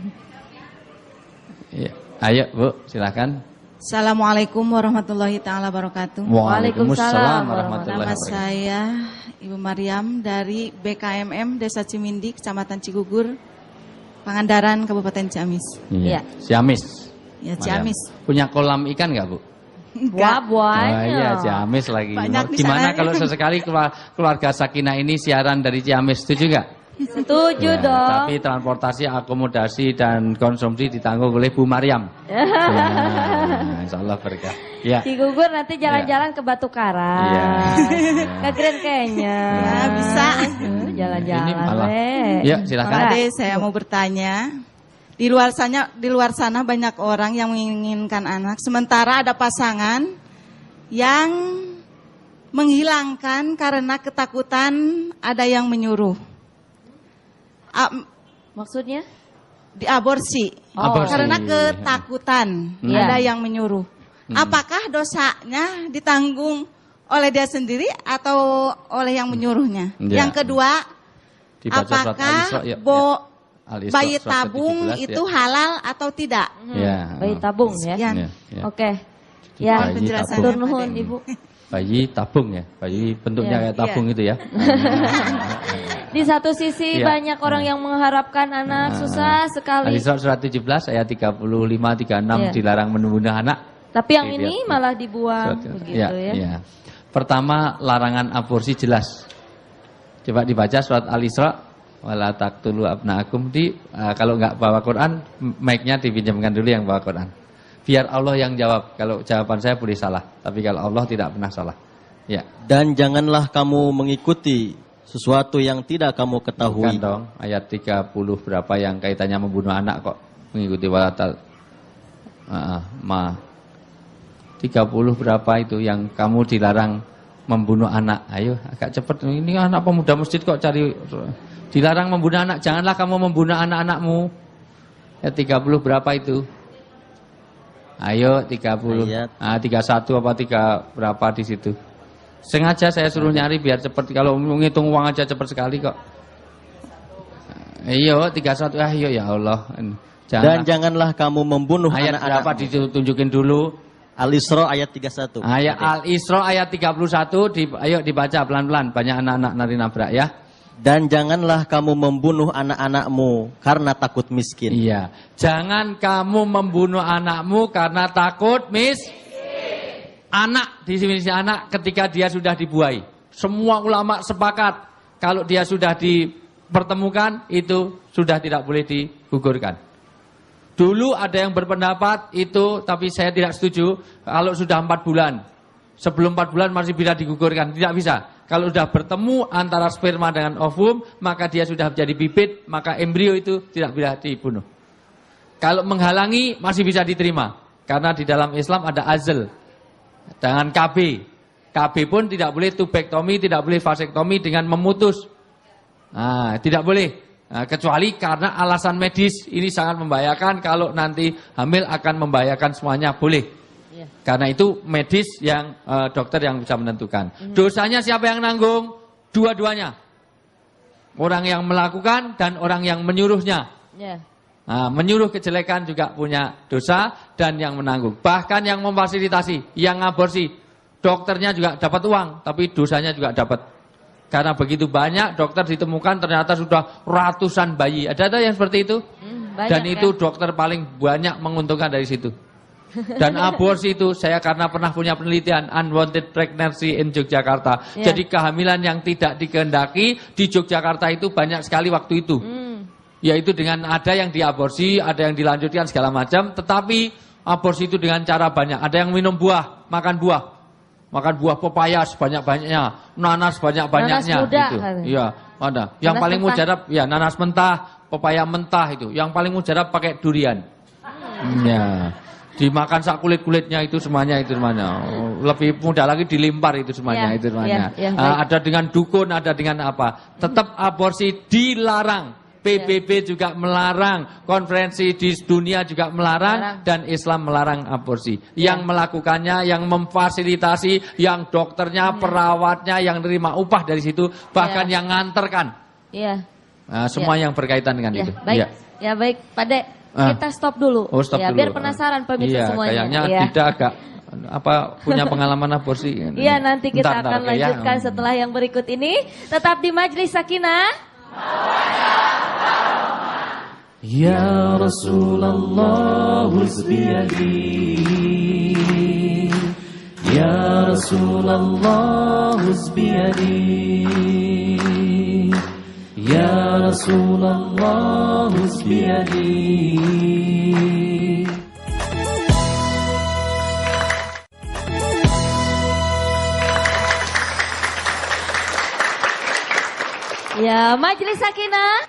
Ya. Ayo Bu, silakan. Assalamualaikum warahmatullahi taala wabarakatuh. Waalaikumsalam warahmatullahi Nama wabarakatuh. saya Ibu Maryam dari BKMM Desa Cimindi, Kecamatan Cigugur, Pangandaran, Kabupaten Ciamis. Iya. Ciamis. Ya, Ciamis. Punya kolam ikan nggak Bu? Wah, banyak. Oh iya, Ciamis lagi. Banyak di Gimana sana. kalau sesekali keluarga Sakinah ini siaran dari Ciamis, setuju nggak? Setuju Ya, dong. tapi transportasi, akomodasi dan konsumsi ditanggung oleh Bu Maryam. Ya, insya Allah berkah. Ya. Cigugur nanti jalan-jalan ke Batu Karang. Iya. Ke Grand Canyon. Ya, bisa. Jalan-jalan. Ini malah. weh. Ya, silakan. Pak Ade, saya mau bertanya. Di luar sana banyak orang yang menginginkan anak, sementara ada pasangan yang menghilangkan karena ketakutan ada yang menyuruh. Maksudnya? Diaborsi. Aborsi. Karena ketakutan ada yang menyuruh. Apakah dosanya ditanggung oleh dia sendiri atau oleh yang menyuruhnya? Ya. Yang kedua, Dibaca surat apakah Al-Isra, ya. Al-Isra bayi surat tabung ke-17, itu halal atau tidak? Ya. Bayi tabung ya. Sekian. Ya, ya. Oke. Ya, Bayi penjelasan. tabung. Tur nuhun Ibu. Bayi tabung ya. Bayi bentuknya Ya. kayak tabung itu ya. Di satu sisi Iya. banyak orang yang mengharapkan anak susah sekali. Al-Isra surat 17 ayat 35 36 Iya. dilarang membunuh anak. Tapi yang Dilihat. ini malah dibuang begitu ya. Ya. Pertama, larangan aborsi jelas. Coba dibaca surat Al-Isra, wala taqtulu abnaakum di kalau nggak bawa Quran, mic-nya dipinjamkan dulu yang bawa Quran. Biar Allah yang jawab. Kalau jawaban saya boleh salah, tapi kalau Allah tidak pernah salah. Ya. Dan janganlah kamu mengikuti sesuatu yang tidak kamu ketahui. Bukan dong, ayat 30 berapa yang kaitannya membunuh anak kok mengikuti walatal. 30 berapa itu yang kamu dilarang membunuh anak. Ayo agak cepat, ini anak pemuda masjid kok cari. Dilarang membunuh anak, janganlah kamu membunuh anak-anakmu. Ayat 30 berapa itu? Ayo 30. Ayat. 31 apa 3 berapa di situ? Sengaja saya suruh nyari biar cepat. Kalau menghitung uang aja cepat sekali kok. Ayo 31. Ayo ya Allah. Dan janganlah kamu membunuh ayat berapa anak-anakmu. ditunjukin dulu. Al-Isra ayat 31. Ayat Al-Isra ayat 31 ayo dibaca pelan-pelan, banyak anak-anak nari nabrak ya. Dan janganlah kamu membunuh anak-anakmu karena takut miskin. Iya. Jangan kamu membunuh anakmu karena takut anak di sini anak ketika dia sudah dibuai. Semua ulama sepakat kalau dia sudah dipertemukan itu sudah tidak boleh digugurkan. Dulu ada yang berpendapat itu, tapi saya tidak setuju. Kalau sudah 4 bulan, sebelum 4 bulan masih bisa digugurkan, tidak bisa. Kalau sudah bertemu antara sperma dengan ovum, maka dia sudah menjadi bibit, maka embrio itu tidak bisa dibunuh. Kalau menghalangi masih bisa diterima, karena di dalam Islam ada azl dengan KB. KB pun tidak boleh tubektomi, tidak boleh vasektomi dengan memutus. Nah, tidak boleh. Nah, kecuali karena alasan medis ini sangat membahayakan, kalau nanti hamil akan membahayakan semuanya, boleh. Karena itu medis yang dokter yang bisa menentukan. Dosanya siapa yang nanggung? Dua-duanya. Orang yang melakukan dan orang yang menyuruhnya. Nah, menyuruh kejelekan juga punya dosa dan yang menanggung. Bahkan yang memfasilitasi, yang ngaborsi, dokternya juga dapat uang, tapi dosanya juga dapat. Karena begitu banyak dokter ditemukan ternyata sudah ratusan bayi. Ada yang seperti itu? Dan itu dokter paling banyak menguntungkan dari situ. Dan aborsi itu saya karena pernah punya penelitian unwanted pregnancy in Yogyakarta. Jadi kehamilan yang tidak dikehendaki di Yogyakarta itu banyak sekali waktu itu. Yaitu dengan ada yang diaborsi, ada yang dilanjutkan segala macam. Tetapi aborsi itu dengan cara banyak. Ada yang minum buah, makan buah. Makan buah pepaya sebanyak-banyaknya, nanas sebanyak-banyaknya gitu. Iya, ada. Yang paling mujarab ya nanas mentah, pepaya mentah itu. Yang paling mujarab pakai durian. Ya. Dimakan sak kulit-kulitnya itu semuanya. Lebih mudah lagi dilimpar itu semuanya itu semuanya. Ada dengan dukun, ada dengan apa. Tetap aborsi dilarang. PBB juga melarang, konferensi di dunia juga melarang, dan Islam melarang aborsi. Yang melakukannya, yang memfasilitasi, yang dokternya, perawatnya, yang nerima upah dari situ, bahkan yang nganterkan. Nah, semua yang berkaitan dengan itu. Baik, ya baik, Pak Dek, kita stop dulu. Stop dulu. Biar penasaran pemirsa semuanya. Kayaknya tidak agak punya pengalaman aborsi. Iya, nanti kita akan lanjutkan setelah yang berikut ini. Tetap di Majelis Sakinah. Ya Rasulullah husbiyadi, Ya Rasulullah husbiyadi, Ya Rasulullah husbiyadi. Ya, Majelis Sakinah.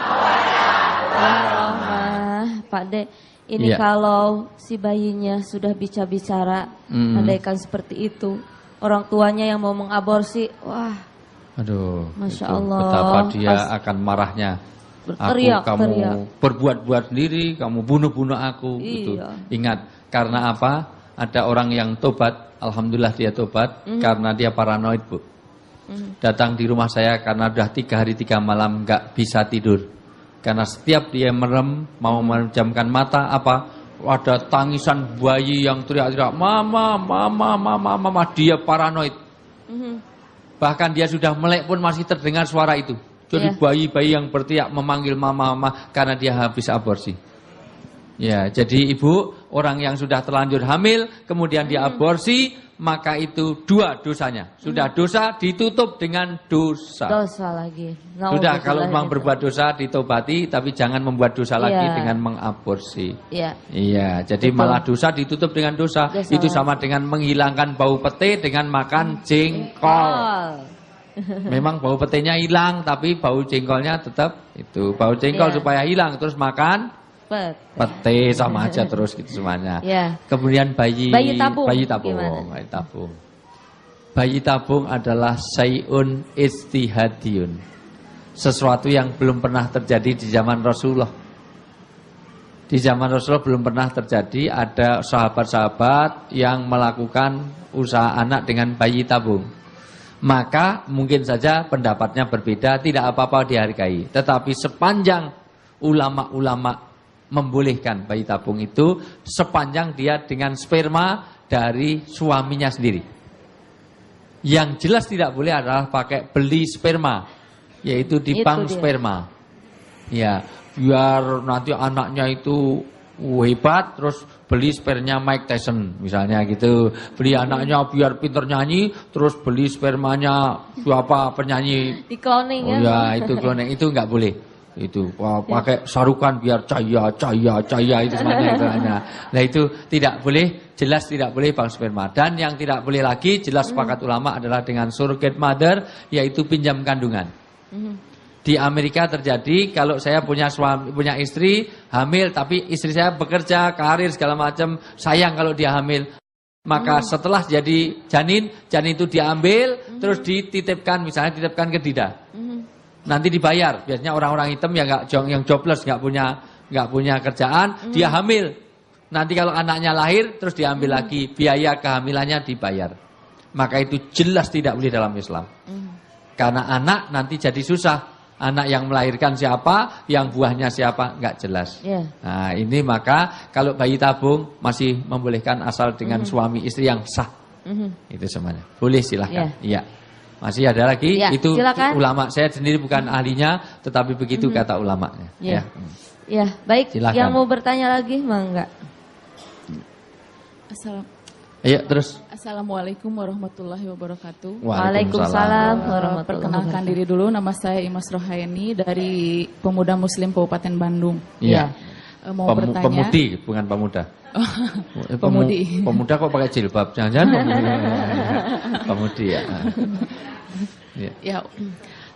Pak Dek, ini kalau si bayinya sudah bicara, andaikan seperti itu, orang tuanya yang mau mengaborsi, wah, aduh, Masya Allah, betapa dia akan marahnya. Kamu berbuat-buat sendiri, kamu bunuh-bunuh aku. Gitu. Ingat, karena apa? Ada orang yang tobat, alhamdulillah dia tobat, karena dia paranoid, Bu. Datang di rumah saya karena udah 3 hari 3 malam nggak bisa tidur. Karena setiap dia merem, mau menjamkan mata, ada tangisan bayi yang teriak-teriak, mama, mama, mama, mama. Dia paranoid. Bahkan dia sudah melek pun masih terdengar suara itu. Jadi bayi-bayi yang berteriak memanggil mama, mama, karena dia habis aborsi. Ya, jadi ibu, orang yang sudah terlanjur hamil, kemudian dia aborsi, maka itu 2 dosanya. Sudah dosa ditutup dengan dosa. Dosa lagi. Sudah, kalau memang berbuat dosa ditobati, tapi jangan membuat dosa lagi dengan mengaborsi. Iya, jadi malah dosa ditutup dengan dosa. Itu sama dengan menghilangkan bau pete dengan makan jengkol. Memang bau petenya hilang, tapi bau jengkolnya tetap itu. Bau jengkol supaya hilang, terus makan pete sama aja terus gitu semuanya. Kemudian bayi tabung. Bayi tabung adalah syai'un ijtihadiyun. Sesuatu yang belum pernah terjadi di zaman Rasulullah. Di zaman Rasulullah belum pernah terjadi ada sahabat-sahabat yang melakukan usaha anak dengan bayi tabung. Maka mungkin saja pendapatnya berbeda, tidak apa-apa dihargai. Tetapi sepanjang ulama-ulama membolehkan bayi tabung itu, sepanjang dia dengan sperma dari suaminya sendiri. Yang jelas tidak boleh adalah pakai beli sperma, yaitu di bank sperma. Ya, biar nanti anaknya itu hebat, terus beli spermanya Mike Tyson misalnya gitu. Beli anaknya biar pinter nyanyi, terus beli spermanya siapa penyanyi. Di cloning ya itu cloning, itu nggak boleh. Itu pakai sarukan biar cahaya itu semuanya. Nah itu tidak boleh, jelas tidak boleh bank sperma. Dan yang tidak boleh lagi jelas sepakat ulama adalah dengan surrogate mother, yaitu pinjam kandungan. Di Amerika terjadi, kalau saya punya istri hamil, tapi istri saya bekerja, karir segala macam, sayang kalau dia hamil. Maka setelah jadi janin itu diambil, terus dititipkan, misalnya dititipkan ke Dida. Nanti dibayar. Biasanya orang-orang hitam yang jobless, nggak punya kerjaan, dia hamil. Nanti kalau anaknya lahir, terus diambil lagi, biaya kehamilannya dibayar. Maka itu jelas tidak boleh dalam Islam. Karena anak nanti jadi susah. Anak yang melahirkan siapa, yang buahnya siapa, nggak jelas. Nah ini maka kalau bayi tabung masih membolehkan asal dengan suami istri yang sah. Itu semuanya. Boleh silahkan. Iya. Masih ada lagi, itu silakan. Ulama, saya sendiri bukan ahlinya, tetapi begitu kata ulamanya. Ya, baik. Silakan. Yang mau bertanya lagi, mangga. Assalamualaikum warahmatullahi wabarakatuh. Waalaikumsalam warahmatullahi wabarakatuh. Perkenalkan diri dulu, nama saya Imas Rohaini dari Pemuda Muslim Kabupaten Bandung. Iya. Mau bertanya. Pemudi, bukan pemuda. Pemudi. Pemuda kok pakai jilbab? Jangan-jangan pemudi ya.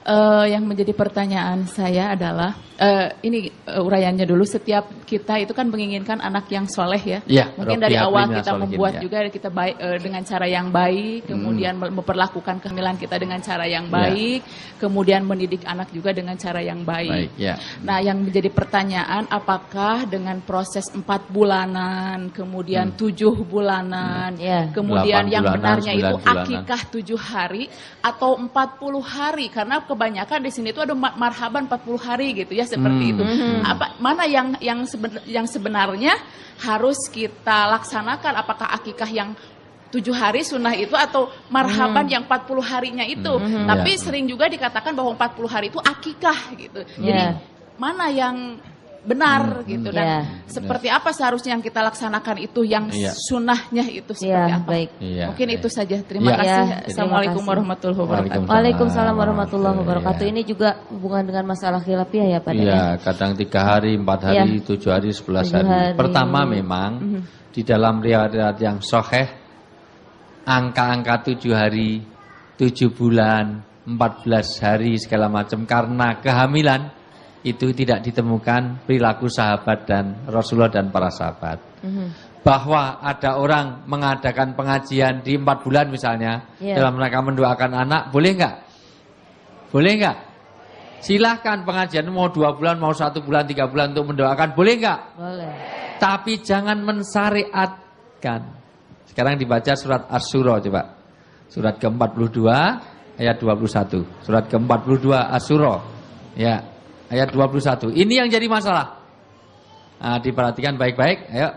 Yang menjadi pertanyaan saya adalah, ini uraiannya dulu, setiap kita itu kan menginginkan anak yang soleh ya. Ya, mungkin dari awal kita membuat juga kita baik dengan cara yang baik, kemudian memperlakukan kehamilan kita dengan cara yang baik, kemudian mendidik anak juga dengan cara yang baik. Nah, yang menjadi pertanyaan, apakah dengan proses 4 bulanan, kemudian 7 bulanan, kemudian yang benarnya itu akikah 7 hari atau 40 hari, karena kebanyakan di sini itu ada marhaban 40 hari gitu ya, seperti itu. Mana yang sebenarnya harus kita laksanakan, apakah akikah yang 7 hari sunnah itu atau marhaban yang 40 harinya itu. Tapi sering juga dikatakan bahwa 40 hari itu akikah gitu. Jadi mana yang benar gitu, dan seperti apa seharusnya yang kita laksanakan itu, yang sunnahnya itu seperti apa. Mungkin itu saja. Terima kasih. Assalamualaikum warahmatullahi wabarakatuh. Waalaikumsalam warahmatullahi wabarakatuh. Ini juga hubungan dengan masalah khilafiah ya Pak. Iya, kadang 3 hari, 4 hari, 7 hari, 11 hari. Pertama memang di dalam riwayat yang sahih, angka-angka 7 hari, 7 bulan, 14 hari segala macam karena kehamilan itu tidak ditemukan perilaku sahabat dan Rasulullah dan para sahabat. Bahwa ada orang mengadakan pengajian di 4 bulan misalnya, dalam rangka mendoakan anak, boleh enggak? Boleh enggak? Silahkan pengajian mau 2 bulan, mau 1 bulan, 3 bulan untuk mendoakan, boleh enggak? Boleh. Tapi jangan mensyariatkan. Sekarang dibaca surat Asy-Syura coba. Surat ke-42 ayat 21. Surat ke-42 Asy-Syura. Ya. Ayat 21. Ini yang jadi masalah. Nah, diperhatikan baik-baik. Ayo.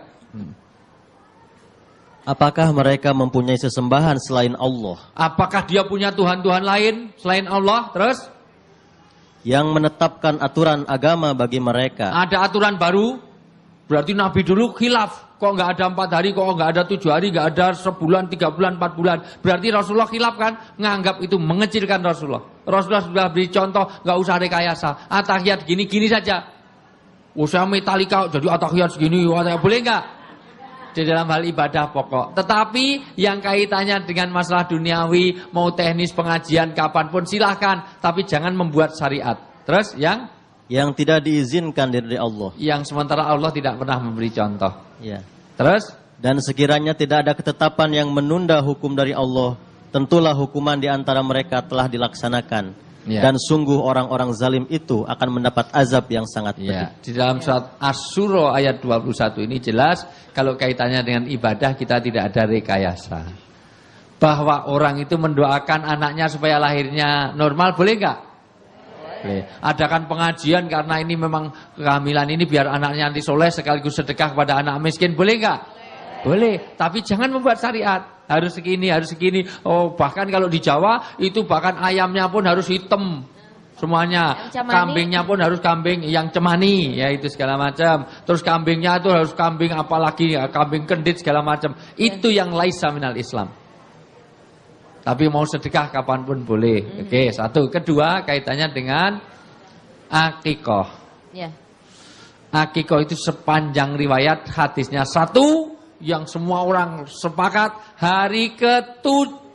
Apakah mereka mempunyai sesembahan selain Allah? Apakah dia punya Tuhan-Tuhan lain selain Allah? Terus? Yang menetapkan aturan agama bagi mereka. Ada aturan baru? Berarti Nabi dulu khilaf. Kok nggak ada 4 hari, kok nggak ada 7 hari, nggak ada sebulan, 3 bulan, 4 bulan. Berarti Rasulullah khilaf kan? Nganggap itu mengecilkan Rasulullah. Rasulullah sudah beri contoh, nggak usah rekayasa. Atahiyat gini-gini saja. Saya metalika, jadi atahiyat segini, boleh nggak? Di dalam hal ibadah pokok. Tetapi yang kaitannya dengan masalah duniawi, mau teknis pengajian kapanpun silahkan. Tapi jangan membuat syariat. Terus yang tidak diizinkan dari Allah. Yang sementara Allah tidak pernah memberi contoh. Ya. Terus? Dan sekiranya tidak ada ketetapan yang menunda hukum dari Allah, tentulah hukuman di antara mereka telah dilaksanakan. Dan sungguh orang-orang zalim itu akan mendapat azab yang sangat pedih. Di dalam surat Asy-Syura ayat 21 ini jelas, kalau kaitannya dengan ibadah kita tidak ada rekayasa. Bahwa orang itu mendoakan anaknya supaya lahirnya normal, boleh enggak? Boleh. Adakan pengajian karena ini memang kehamilan ini biar anaknya nanti soleh sekaligus sedekah kepada anak miskin, boleh enggak? Boleh, tapi jangan membuat syariat. Harus segini, harus segini. Oh, bahkan kalau di Jawa itu bahkan ayamnya pun harus hitam semuanya. Kambingnya pun harus kambing yang cemani, ya itu segala macam. Terus kambingnya itu harus kambing apalagi kambing kendit segala macam. Itu yang laisa minal Islam. Tapi mau sedekah kapanpun boleh. Oke, satu. Kedua, kaitannya dengan akikoh. Akikoh itu sepanjang riwayat hadisnya satu, yang semua orang sepakat hari ke-7.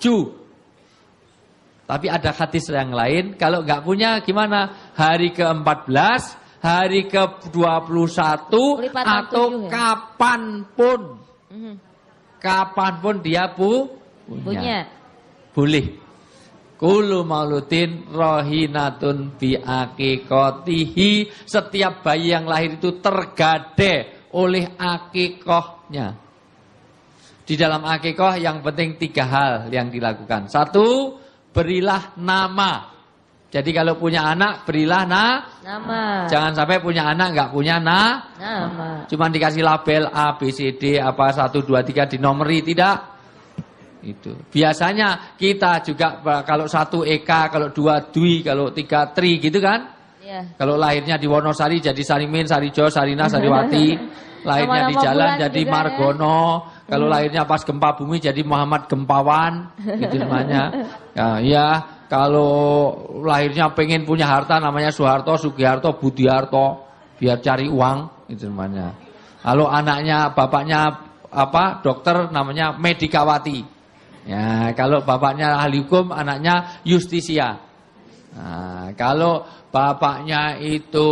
Tapi ada hadis yang lain, kalau nggak punya gimana? Hari ke-14, hari ke-21, atau kapanpun. Kapanpun dia punya. Boleh. Kullu mauludin rohinatun bi akikotihi. Setiap bayi yang lahir itu tergade oleh akikohnya. Di dalam akikoh yang penting 3 hal yang dilakukan. 1, berilah nama. Jadi kalau punya anak berilah nama. Jangan sampai punya anak nggak punya nama. Cuman dikasih label A, B, C, D, apa 1, 2, 3 dinomeri, tidak. Itu. Biasanya kita juga kalau 1 Eka, kalau 2 Dwi, kalau 3 Tri gitu kan? Kalau lahirnya di Wonosari jadi Sarimin, Sarijo, Sarina, Sariwati. Lahirnya di jalan jadi Margono. Kalau lahirnya pas gempa bumi jadi Muhammad Gempawan. Gitu namanya. Ya, kalau lahirnya pengen punya harta namanya Soeharto, Sugiharto, Budiharto. Biar cari uang. Itu namanya. Kalau anaknya, bapaknya dokter namanya Medikawati. Ya, kalau bapaknya ahli hukum, anaknya Justisia. Nah, kalau bapaknya itu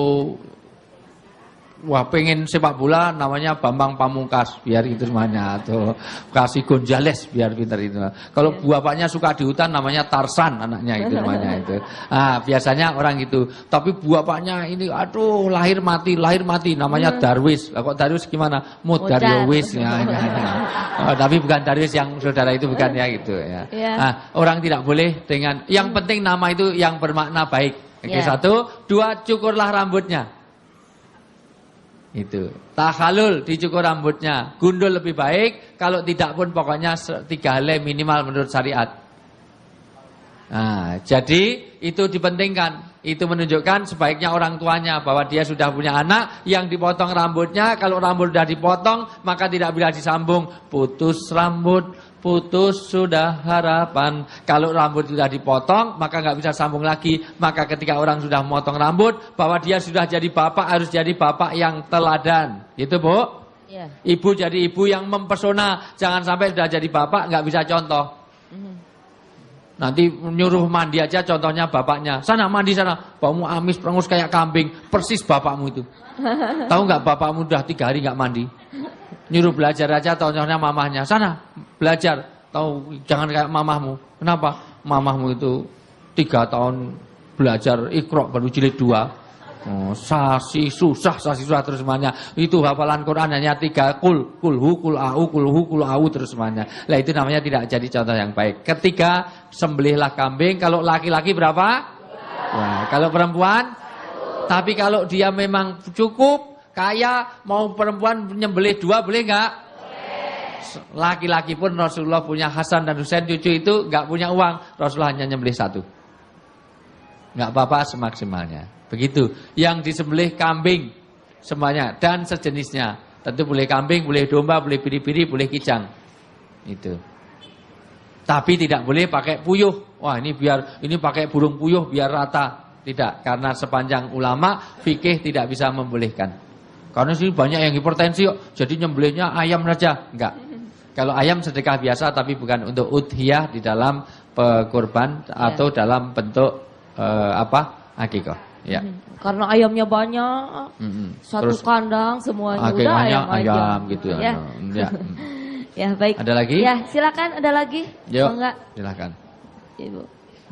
wah pengen sepak bola namanya Bambang Pamungkas biar gitu semuanya, atau kasih Gonzales biar pintar itu. Kalau bapaknya suka di hutan namanya Tarsan anaknya itu namanya itu. Ah, biasanya orang gitu. Tapi bapaknya ini aduh lahir mati namanya Darwis. Lah kok Darwis gimana? Mudaryowis ya. Oh, tapi bukan Darwis yang saudara itu bukan ya gitu ya. Ah, orang tidak boleh dengan yang penting nama itu yang bermakna baik. Oke, satu, dua, cukurlah rambutnya. Itu takhalul, dicukur rambutnya, gundul lebih baik, kalau tidak pun pokoknya 3 helai minimal menurut syariat. Nah, jadi itu dipentingkan. Itu menunjukkan sebaiknya orang tuanya bahwa dia sudah punya anak yang dipotong rambutnya. Kalau rambut sudah dipotong maka tidak bisa disambung. Putus rambut, putus sudah harapan. Kalau rambut sudah dipotong maka nggak bisa sambung lagi. Maka ketika orang sudah memotong rambut, bahwa dia sudah jadi bapak harus jadi bapak yang teladan. Gitu Bu? Yeah. Ibu jadi ibu yang mempesona. Jangan sampai sudah jadi bapak nggak bisa contoh. Nanti nyuruh mandi aja contohnya bapaknya. Sana mandi sana. Baumu amis perengus kayak kambing. Persis bapakmu itu. Tahu nggak bapakmu udah 3 hari nggak mandi. Nyuruh belajar aja contohnya mamahnya. Sana belajar. Tahu jangan kayak mamahmu. Kenapa? Mamahmu itu 3 tahun belajar Iqra baru jilid 2. Oh, sasi susah terus semuanya. Itu hafalan Quran hanya 3 kulhu, kul au terus semuanya. Lah itu namanya tidak jadi contoh yang baik. Ketiga, sembelihlah kambing. Kalau laki-laki berapa? Nah, kalau perempuan? Tapi kalau dia memang cukup kaya, mau perempuan nyembelih 2 boleh enggak? Laki-laki pun Rasulullah punya Hasan dan Husain cucu itu enggak punya uang, Rasulullah hanya nyembelih 1. Enggak apa-apa semaksimalnya. Begitu, yang disembelih kambing semuanya dan sejenisnya. Tentu boleh kambing, boleh domba, boleh biri-biri, boleh kijang. Itu. Tapi tidak boleh pakai puyuh. Wah, ini pakai burung puyuh biar rata. Tidak, karena sepanjang ulama fikih tidak bisa membolehkan. Karena sini banyak yang hipertensi kok, jadi nyembelihnya ayam saja. Enggak. Kalau ayam sedekah biasa tapi bukan untuk udhiyah di dalam kurban atau dalam bentuk akikah. Ya. Karena ayamnya banyak, satu terus kandang semuanya udah ayam gitu ya. Ya baik. Ada lagi? Ya silakan, ada lagi? Yuk, enggak? Silakan. Ibu.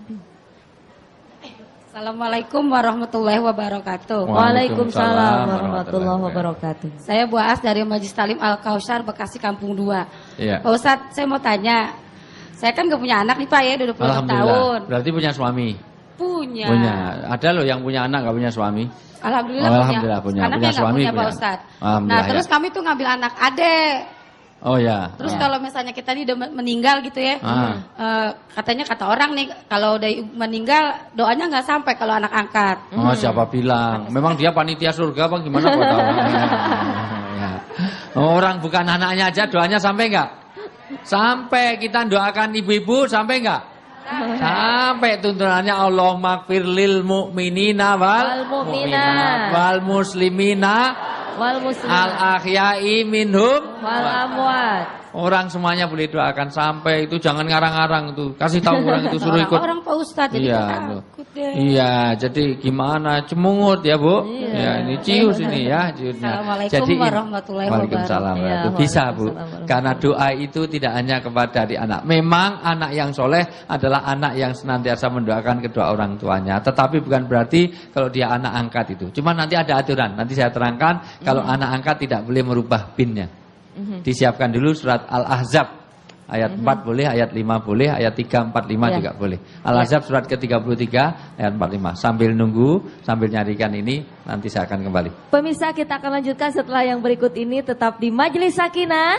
Assalamualaikum warahmatullahi wabarakatuh. Waalaikumsalam warahmatullahi wabarakatuh. Saya Bu As dari Majlis Talim Al Kausar Bekasi Kampung 2. Ya. Pak Ustadz, saya mau tanya. Saya kan gak punya anak nih Pak ya, udah 20 tahun. Berarti punya suami? Punya. Ada loh yang punya anak gak punya suami. Alhamdulillah punya. Punya suami punya Pak Ustadz. Nah terus kami tuh ngambil anak adek. Oh ya. Terus kalau misalnya kita nih udah meninggal gitu ya, katanya kata orang nih kalau udah meninggal doanya nggak sampai kalau anak angkat. Oh siapa bilang? Memang dia panitia surga apa gimana? Ya. Orang bukan anaknya aja doanya sampai nggak? Sampai kita doakan ibu-ibu sampai nggak? Sampai tuntunannya Allahumma gfir lil mu'minina wal mu'minat wal muslimina al ahya'i minhum wal amwat. Orang semuanya boleh doakan sampai itu, jangan ngarang-ngarang tuh. Kasih tahu orang itu suruh ikut. Orang Pak Ustadz jadi takut deh. Iya, jadi gimana? Cemungut ya, Bu. Ya, ini cius ini ya, ciusnya. Assalamualaikum warahmatullahi wabarakatuh. Bisa, Bu. Karena doa itu tidak hanya kepada di anak. Memang anak yang soleh adalah anak yang senantiasa mendoakan kedua orang tuanya. Tetapi bukan berarti kalau dia anak angkat itu. Cuma nanti ada aturan. Nanti saya terangkan kalau anak angkat tidak boleh merubah pinnya. Disiapkan dulu surat Al-Ahzab ayat 4 boleh, ayat 5 boleh, ayat 3, 4, 5 juga boleh. Al-Ahzab surat ke-33 ayat 45. Sambil nunggu, sambil nyarikan ini, nanti saya akan kembali. Pemirsa, kita akan lanjutkan setelah yang berikut ini, tetap di Majelis Sakinah.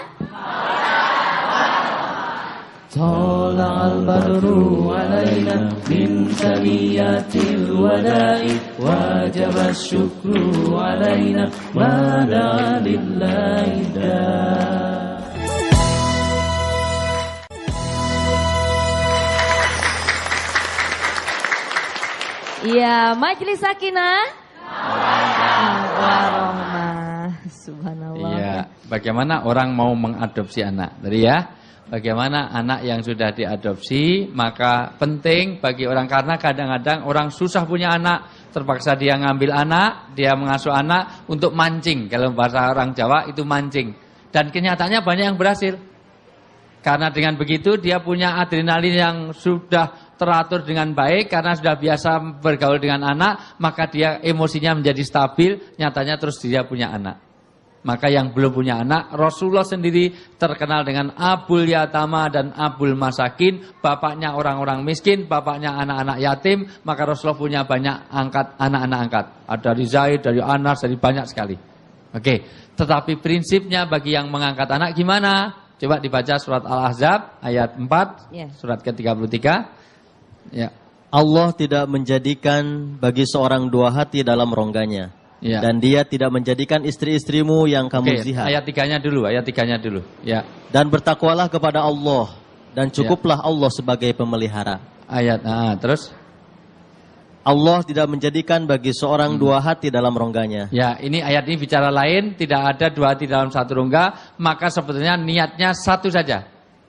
طلع البدر علينا من ثنيات الوداع وجب الشكر علينا ما دعا لله داع. Iya, Majelis Sakinah. Warahmah. Subhanallah. Iya, bagaimana orang mau mengadopsi anak? Tadi ya. Bagaimana anak yang sudah diadopsi, maka penting bagi orang, karena kadang-kadang orang susah punya anak, terpaksa dia ngambil anak, dia mengasuh anak untuk mancing. Kalau bahasa orang Jawa itu mancing. Dan kenyataannya banyak yang berhasil. Karena dengan begitu dia punya adrenalin yang sudah teratur dengan baik, karena sudah biasa bergaul dengan anak, maka dia emosinya menjadi stabil, nyatanya terus dia punya anak. Maka yang belum punya anak, Rasulullah sendiri terkenal dengan Abul Yatama dan Abul Masakin, bapaknya orang-orang miskin, bapaknya anak-anak yatim, maka Rasulullah punya banyak anak-anak angkat. Ada dari Zaid, dari Anas, dari banyak sekali. Oke, tetapi prinsipnya bagi yang mengangkat anak gimana? Coba dibaca surat Al-Ahzab ayat 4, surat ke-33. Ya. Allah tidak menjadikan bagi seorang dua hati dalam rongganya. Ya. Dan dia tidak menjadikan istri-istrimu yang kamu zihar. Ayat 3-nya dulu, ya. Dan bertakwalah kepada Allah dan cukuplah Allah sebagai pemelihara. Terus Allah tidak menjadikan bagi seorang dua hati dalam rongganya. Ya, ini ayat ini bicara lain, tidak ada dua hati dalam satu rongga, maka sebetulnya niatnya satu saja.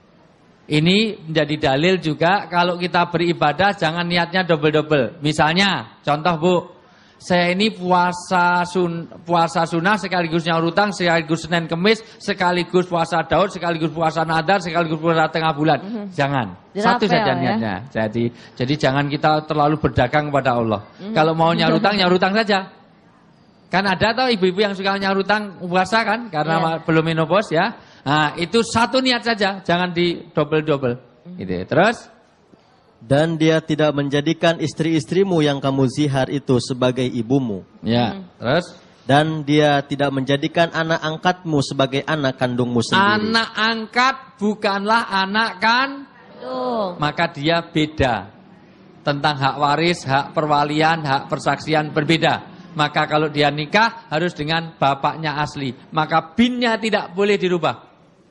Ini menjadi dalil juga kalau kita beribadah jangan niatnya double-double. Misalnya, contoh Bu, saya ini puasa sunnah sekaligus nyaur utang, sekaligus Senin Kemis, sekaligus puasa Daud, sekaligus puasa Nadar, sekaligus puasa tengah bulan. Jangan. Satu saja niatnya. Jadi jangan kita terlalu berdagang kepada Allah. Kalau mau nyaur utang saja. Kan ada tau ibu-ibu yang suka nyaur utang puasa kan karena belum menopause ya. Nah, itu satu niat saja, jangan di double-double. Gitu. Terus dan dia tidak menjadikan istri-istrimu yang kamu zihar itu sebagai ibumu. Ya, terus? Dan dia tidak menjadikan anak angkatmu sebagai anak kandungmu sendiri. Anak angkat bukanlah anak kandung. Maka dia beda. Tentang hak waris, hak perwalian, hak persaksian berbeda. Maka kalau dia nikah harus dengan bapaknya asli. Maka binnya tidak boleh dirubah.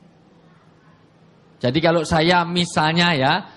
Jadi kalau saya misalnya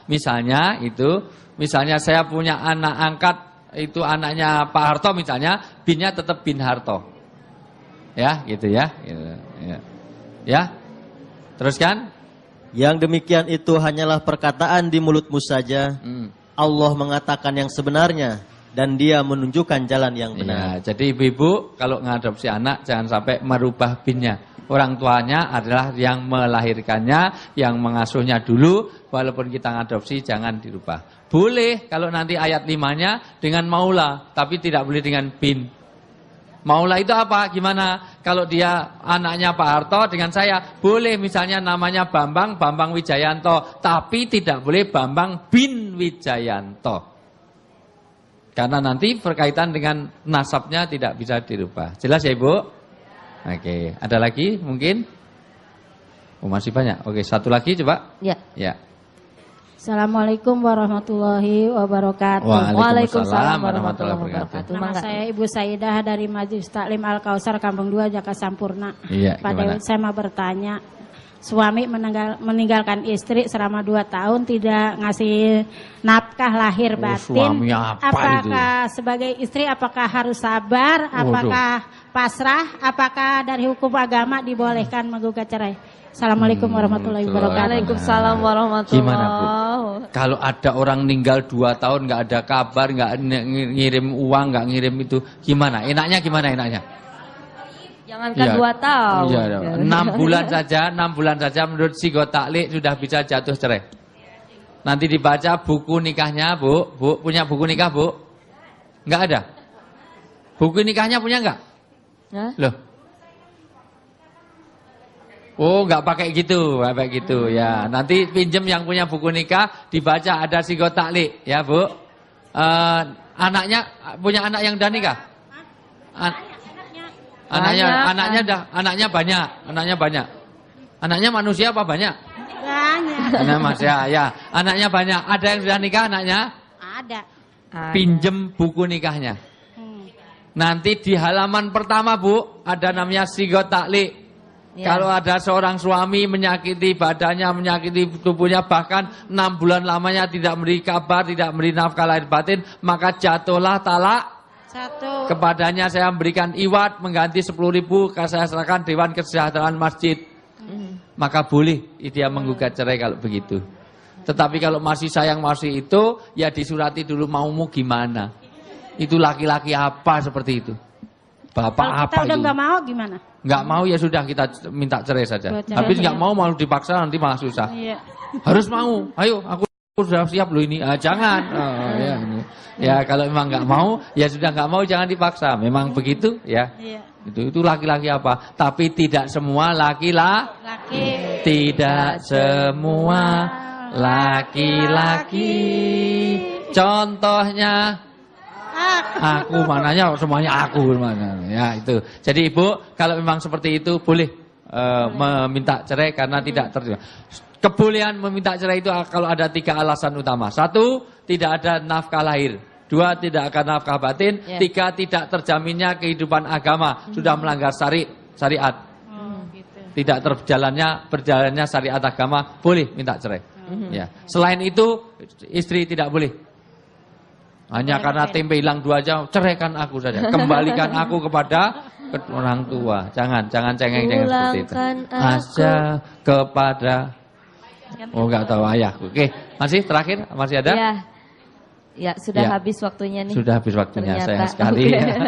saya punya anak angkat, itu anaknya Pak Harto misalnya, binnya tetap bin Harto. Ya, gitu ya. Ya. Teruskan? Yang demikian itu hanyalah perkataan di mulutmu saja. Allah mengatakan yang sebenarnya dan dia menunjukkan jalan yang benar. Ya, jadi ibu-ibu kalau mengadopsi anak jangan sampai merubah binnya. Orang tuanya adalah yang melahirkannya, yang mengasuhnya dulu. Walaupun kita ngadopsi jangan dirubah. Boleh kalau nanti ayat 5-nya dengan maula, tapi tidak boleh dengan bin. Maula itu apa? Gimana? Kalau dia anaknya Pak Harto dengan saya, boleh misalnya namanya Bambang Wijayanto, tapi tidak boleh Bambang bin Wijayanto. Karena nanti berkaitan dengan nasabnya tidak bisa dirubah. Jelas ya Ibu? Oke, ada lagi mungkin? Oh, masih banyak. Oke, satu lagi coba. Ya. Assalamualaikum warahmatullahi wabarakatuh. Waalaikumsalam warahmatullahi wabarakatuh. Nama saya Ibu Saidah dari Majelis Taklim Al-Kausar Kampung 2 Jakarta Sampurna. Iya, Pada saya mau bertanya, suami meninggalkan istri selama 2 tahun tidak ngasih nafkah lahir batin. Apakah itu? Sebagai istri apakah harus sabar? Apakah pasrah? Apakah dari hukum agama dibolehkan menggugat cerai? Assalamualaikum warahmatullahi wabarakatuh. Waalaikumsalam warahmatullahi wabarakatuh. Gimana Bu? Kalau ada orang meninggal 2 tahun nggak ada kabar, nggak ngirim uang, nggak ngirim itu, gimana? Enaknya gimana enaknya? Jangankan 2 tahun. Iya, 6 bulan saja menurut psikotaklik sudah bisa jatuh cerai. Nanti dibaca buku nikahnya, Bu. Punya buku nikah, Bu? Enggak ada. Buku nikahnya punya enggak? Loh. Oh, enggak pakai gitu, ya. Nanti pinjem yang punya buku nikah, dibaca ada psikotaklik, ya, Bu. Anaknya punya anak yang udah nikah? Anaknya banyak. Anaknya manusia apa banyak? Banyak. Anak manusia, ya. Anaknya banyak. Ada yang sudah nikah anaknya? Ada. Pinjem buku nikahnya. Nanti di halaman pertama, Bu, ada namanya psikotaklik. Kalau ada seorang suami menyakiti badannya, menyakiti tubuhnya, bahkan 6 bulan lamanya tidak memberi kabar, tidak memberi nafkah lahir batin, maka jatuhlah talak. Kepadanya saya memberikan iwat mengganti 10.000, saya serahkan Dewan Kesejahteraan Masjid. maka boleh dia menggugat cerai kalau begitu. Tetapi kalau masih sayang masih itu, ya disurati dulu maumu gimana. Itu laki-laki apa seperti itu. Bapak kalau apa kita udah itu? nggak mau gimana? Nggak mau ya sudah kita minta cerai saja. Habis nggak mau malah dipaksa nanti malah susah. Iya. Harus mau. Ayo aku sudah siap loh ini. Jangan. Ya kalau memang nggak mau ya sudah nggak mau, jangan dipaksa. Memang begitu ya. Iya. Itu laki-laki apa? Tapi tidak semua laki-laki. Tidak semua laki-laki. Contohnya aku, mananya semuanya aku mana. Ya itu. Jadi Ibu, kalau memang seperti itu boleh meminta cerai karena tidak terjadi. Kebolehan meminta cerai itu kalau ada 3 alasan utama. 1, tidak ada nafkah lahir. 2, tidak akan nafkah batin. 3, tidak terjaminnya kehidupan agama. Sudah melanggar syariat. Tidak berjalannya syariat agama, boleh minta cerai. Ya. Selain itu, istri tidak boleh. Hanya karena tempe hilang 2 jam, ceraikan aku saja. Kembalikan aku kepada orang tua. Jangan cengeng-cengeng seperti itu. Aja kepada enggak tahu ayahku. Oke, masih terakhir masih ada? Ya, sudah habis waktunya nih. Sudah habis waktunya, sayang sekali.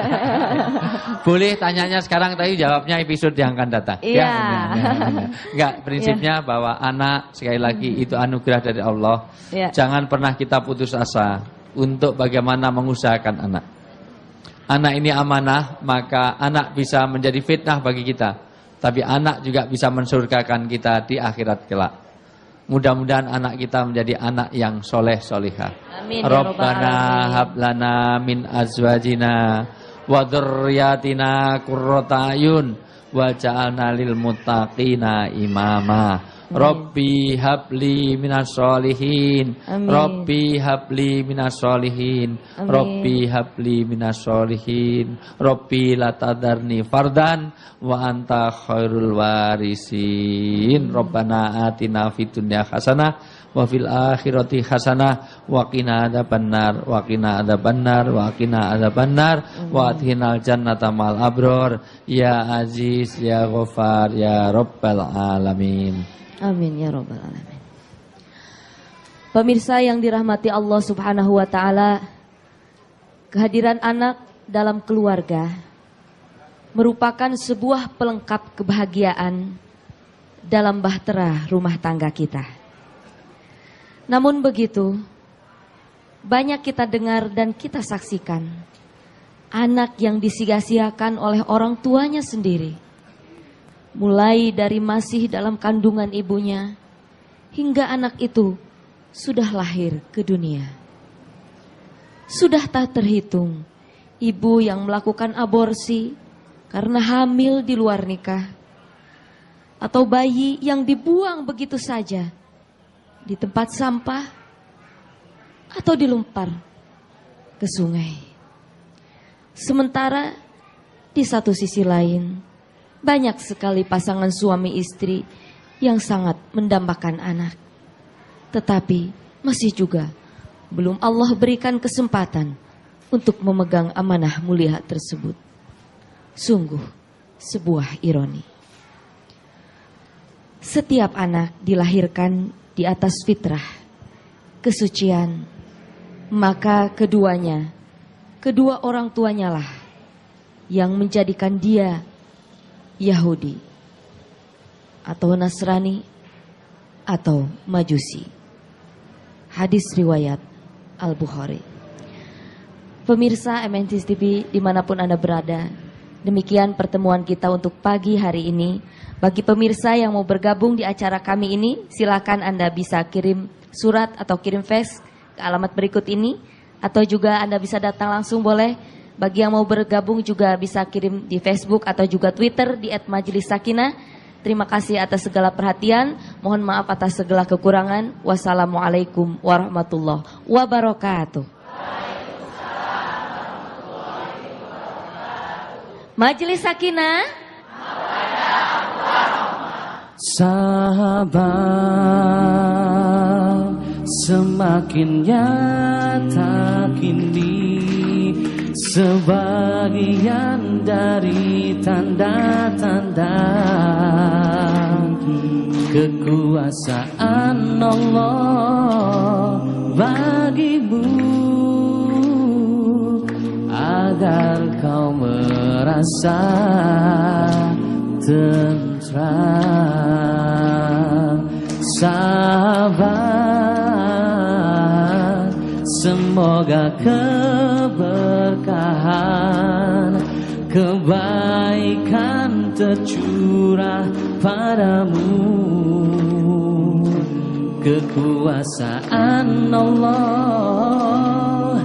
Boleh tanyanya sekarang, tapi jawabnya episode yang akan datang. Iya. Enggak, prinsipnya bahwa anak sekali lagi itu anugerah dari Allah. Jangan pernah kita putus asa untuk bagaimana mengusahakan anak. Anak ini amanah, maka anak bisa menjadi fitnah bagi kita. Tapi anak juga bisa mensurgakan kita di akhirat kelak. Mudah-mudahan anak kita menjadi anak yang soleh solihah. Amin. Rabbana hablana min azwajina wa dzurriyyatina qurrata ayun waj'alna lil muttaqina imama. Rabbi habli minas sholihin. Rabbi habli minas sholihin. Rabbi habli minas sholihin. Rabbi la tadarni fardan wa anta khairul warisin. Rabbana atina fid dunya hasanah wa fil akhirati hasanah wa qina adzabannar wa qina adzabannar wa qina adzabannar wa adkhilnal jannata mal abror ya aziz ya ghafar ya rabbal alamin. Amin ya rabbal alamin. Pemirsa yang dirahmati Allah Subhanahu wa taala, kehadiran anak dalam keluarga merupakan sebuah pelengkap kebahagiaan dalam bahtera rumah tangga kita. Namun begitu, banyak kita dengar dan kita saksikan anak yang disia-siakan oleh orang tuanya sendiri. Mulai dari masih dalam kandungan ibunya, hingga anak itu sudah lahir ke dunia. Sudah tak terhitung ibu yang melakukan aborsi karena hamil di luar nikah, atau bayi yang dibuang begitu saja di tempat sampah atau dilempar ke sungai. Sementara di satu sisi lain, banyak sekali pasangan suami istri yang sangat mendambakan anak. Tetapi masih juga belum Allah berikan kesempatan untuk memegang amanah mulia tersebut. Sungguh sebuah ironi. Setiap anak dilahirkan di atas fitrah, kesucian, maka kedua orang tuanya lah yang menjadikan dia Yahudi atau Nasrani atau Majusi. Hadis riwayat Al-Bukhari. Pemirsa MNC TV dimanapun Anda berada, demikian pertemuan kita untuk pagi hari ini. Bagi pemirsa yang mau bergabung di acara kami ini, silakan Anda bisa kirim surat atau kirim fax ke alamat berikut ini, atau juga Anda bisa datang langsung boleh. Bagi yang mau bergabung juga bisa kirim di Facebook atau juga Twitter di @majelissakinah. Terima kasih atas segala perhatian. Mohon maaf atas segala kekurangan. Wassalamualaikum warahmatullahi wabarakatuh. Majelis Sakinah. Sahabat, semakin nyata kini sebagian dari tanda-tanda kekuasaan Allah bagimu, agar kau merasa tentram. Sahabat, semoga keberkahan, kebaikan tercurah padamu. Kekuasaan Allah.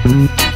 ya.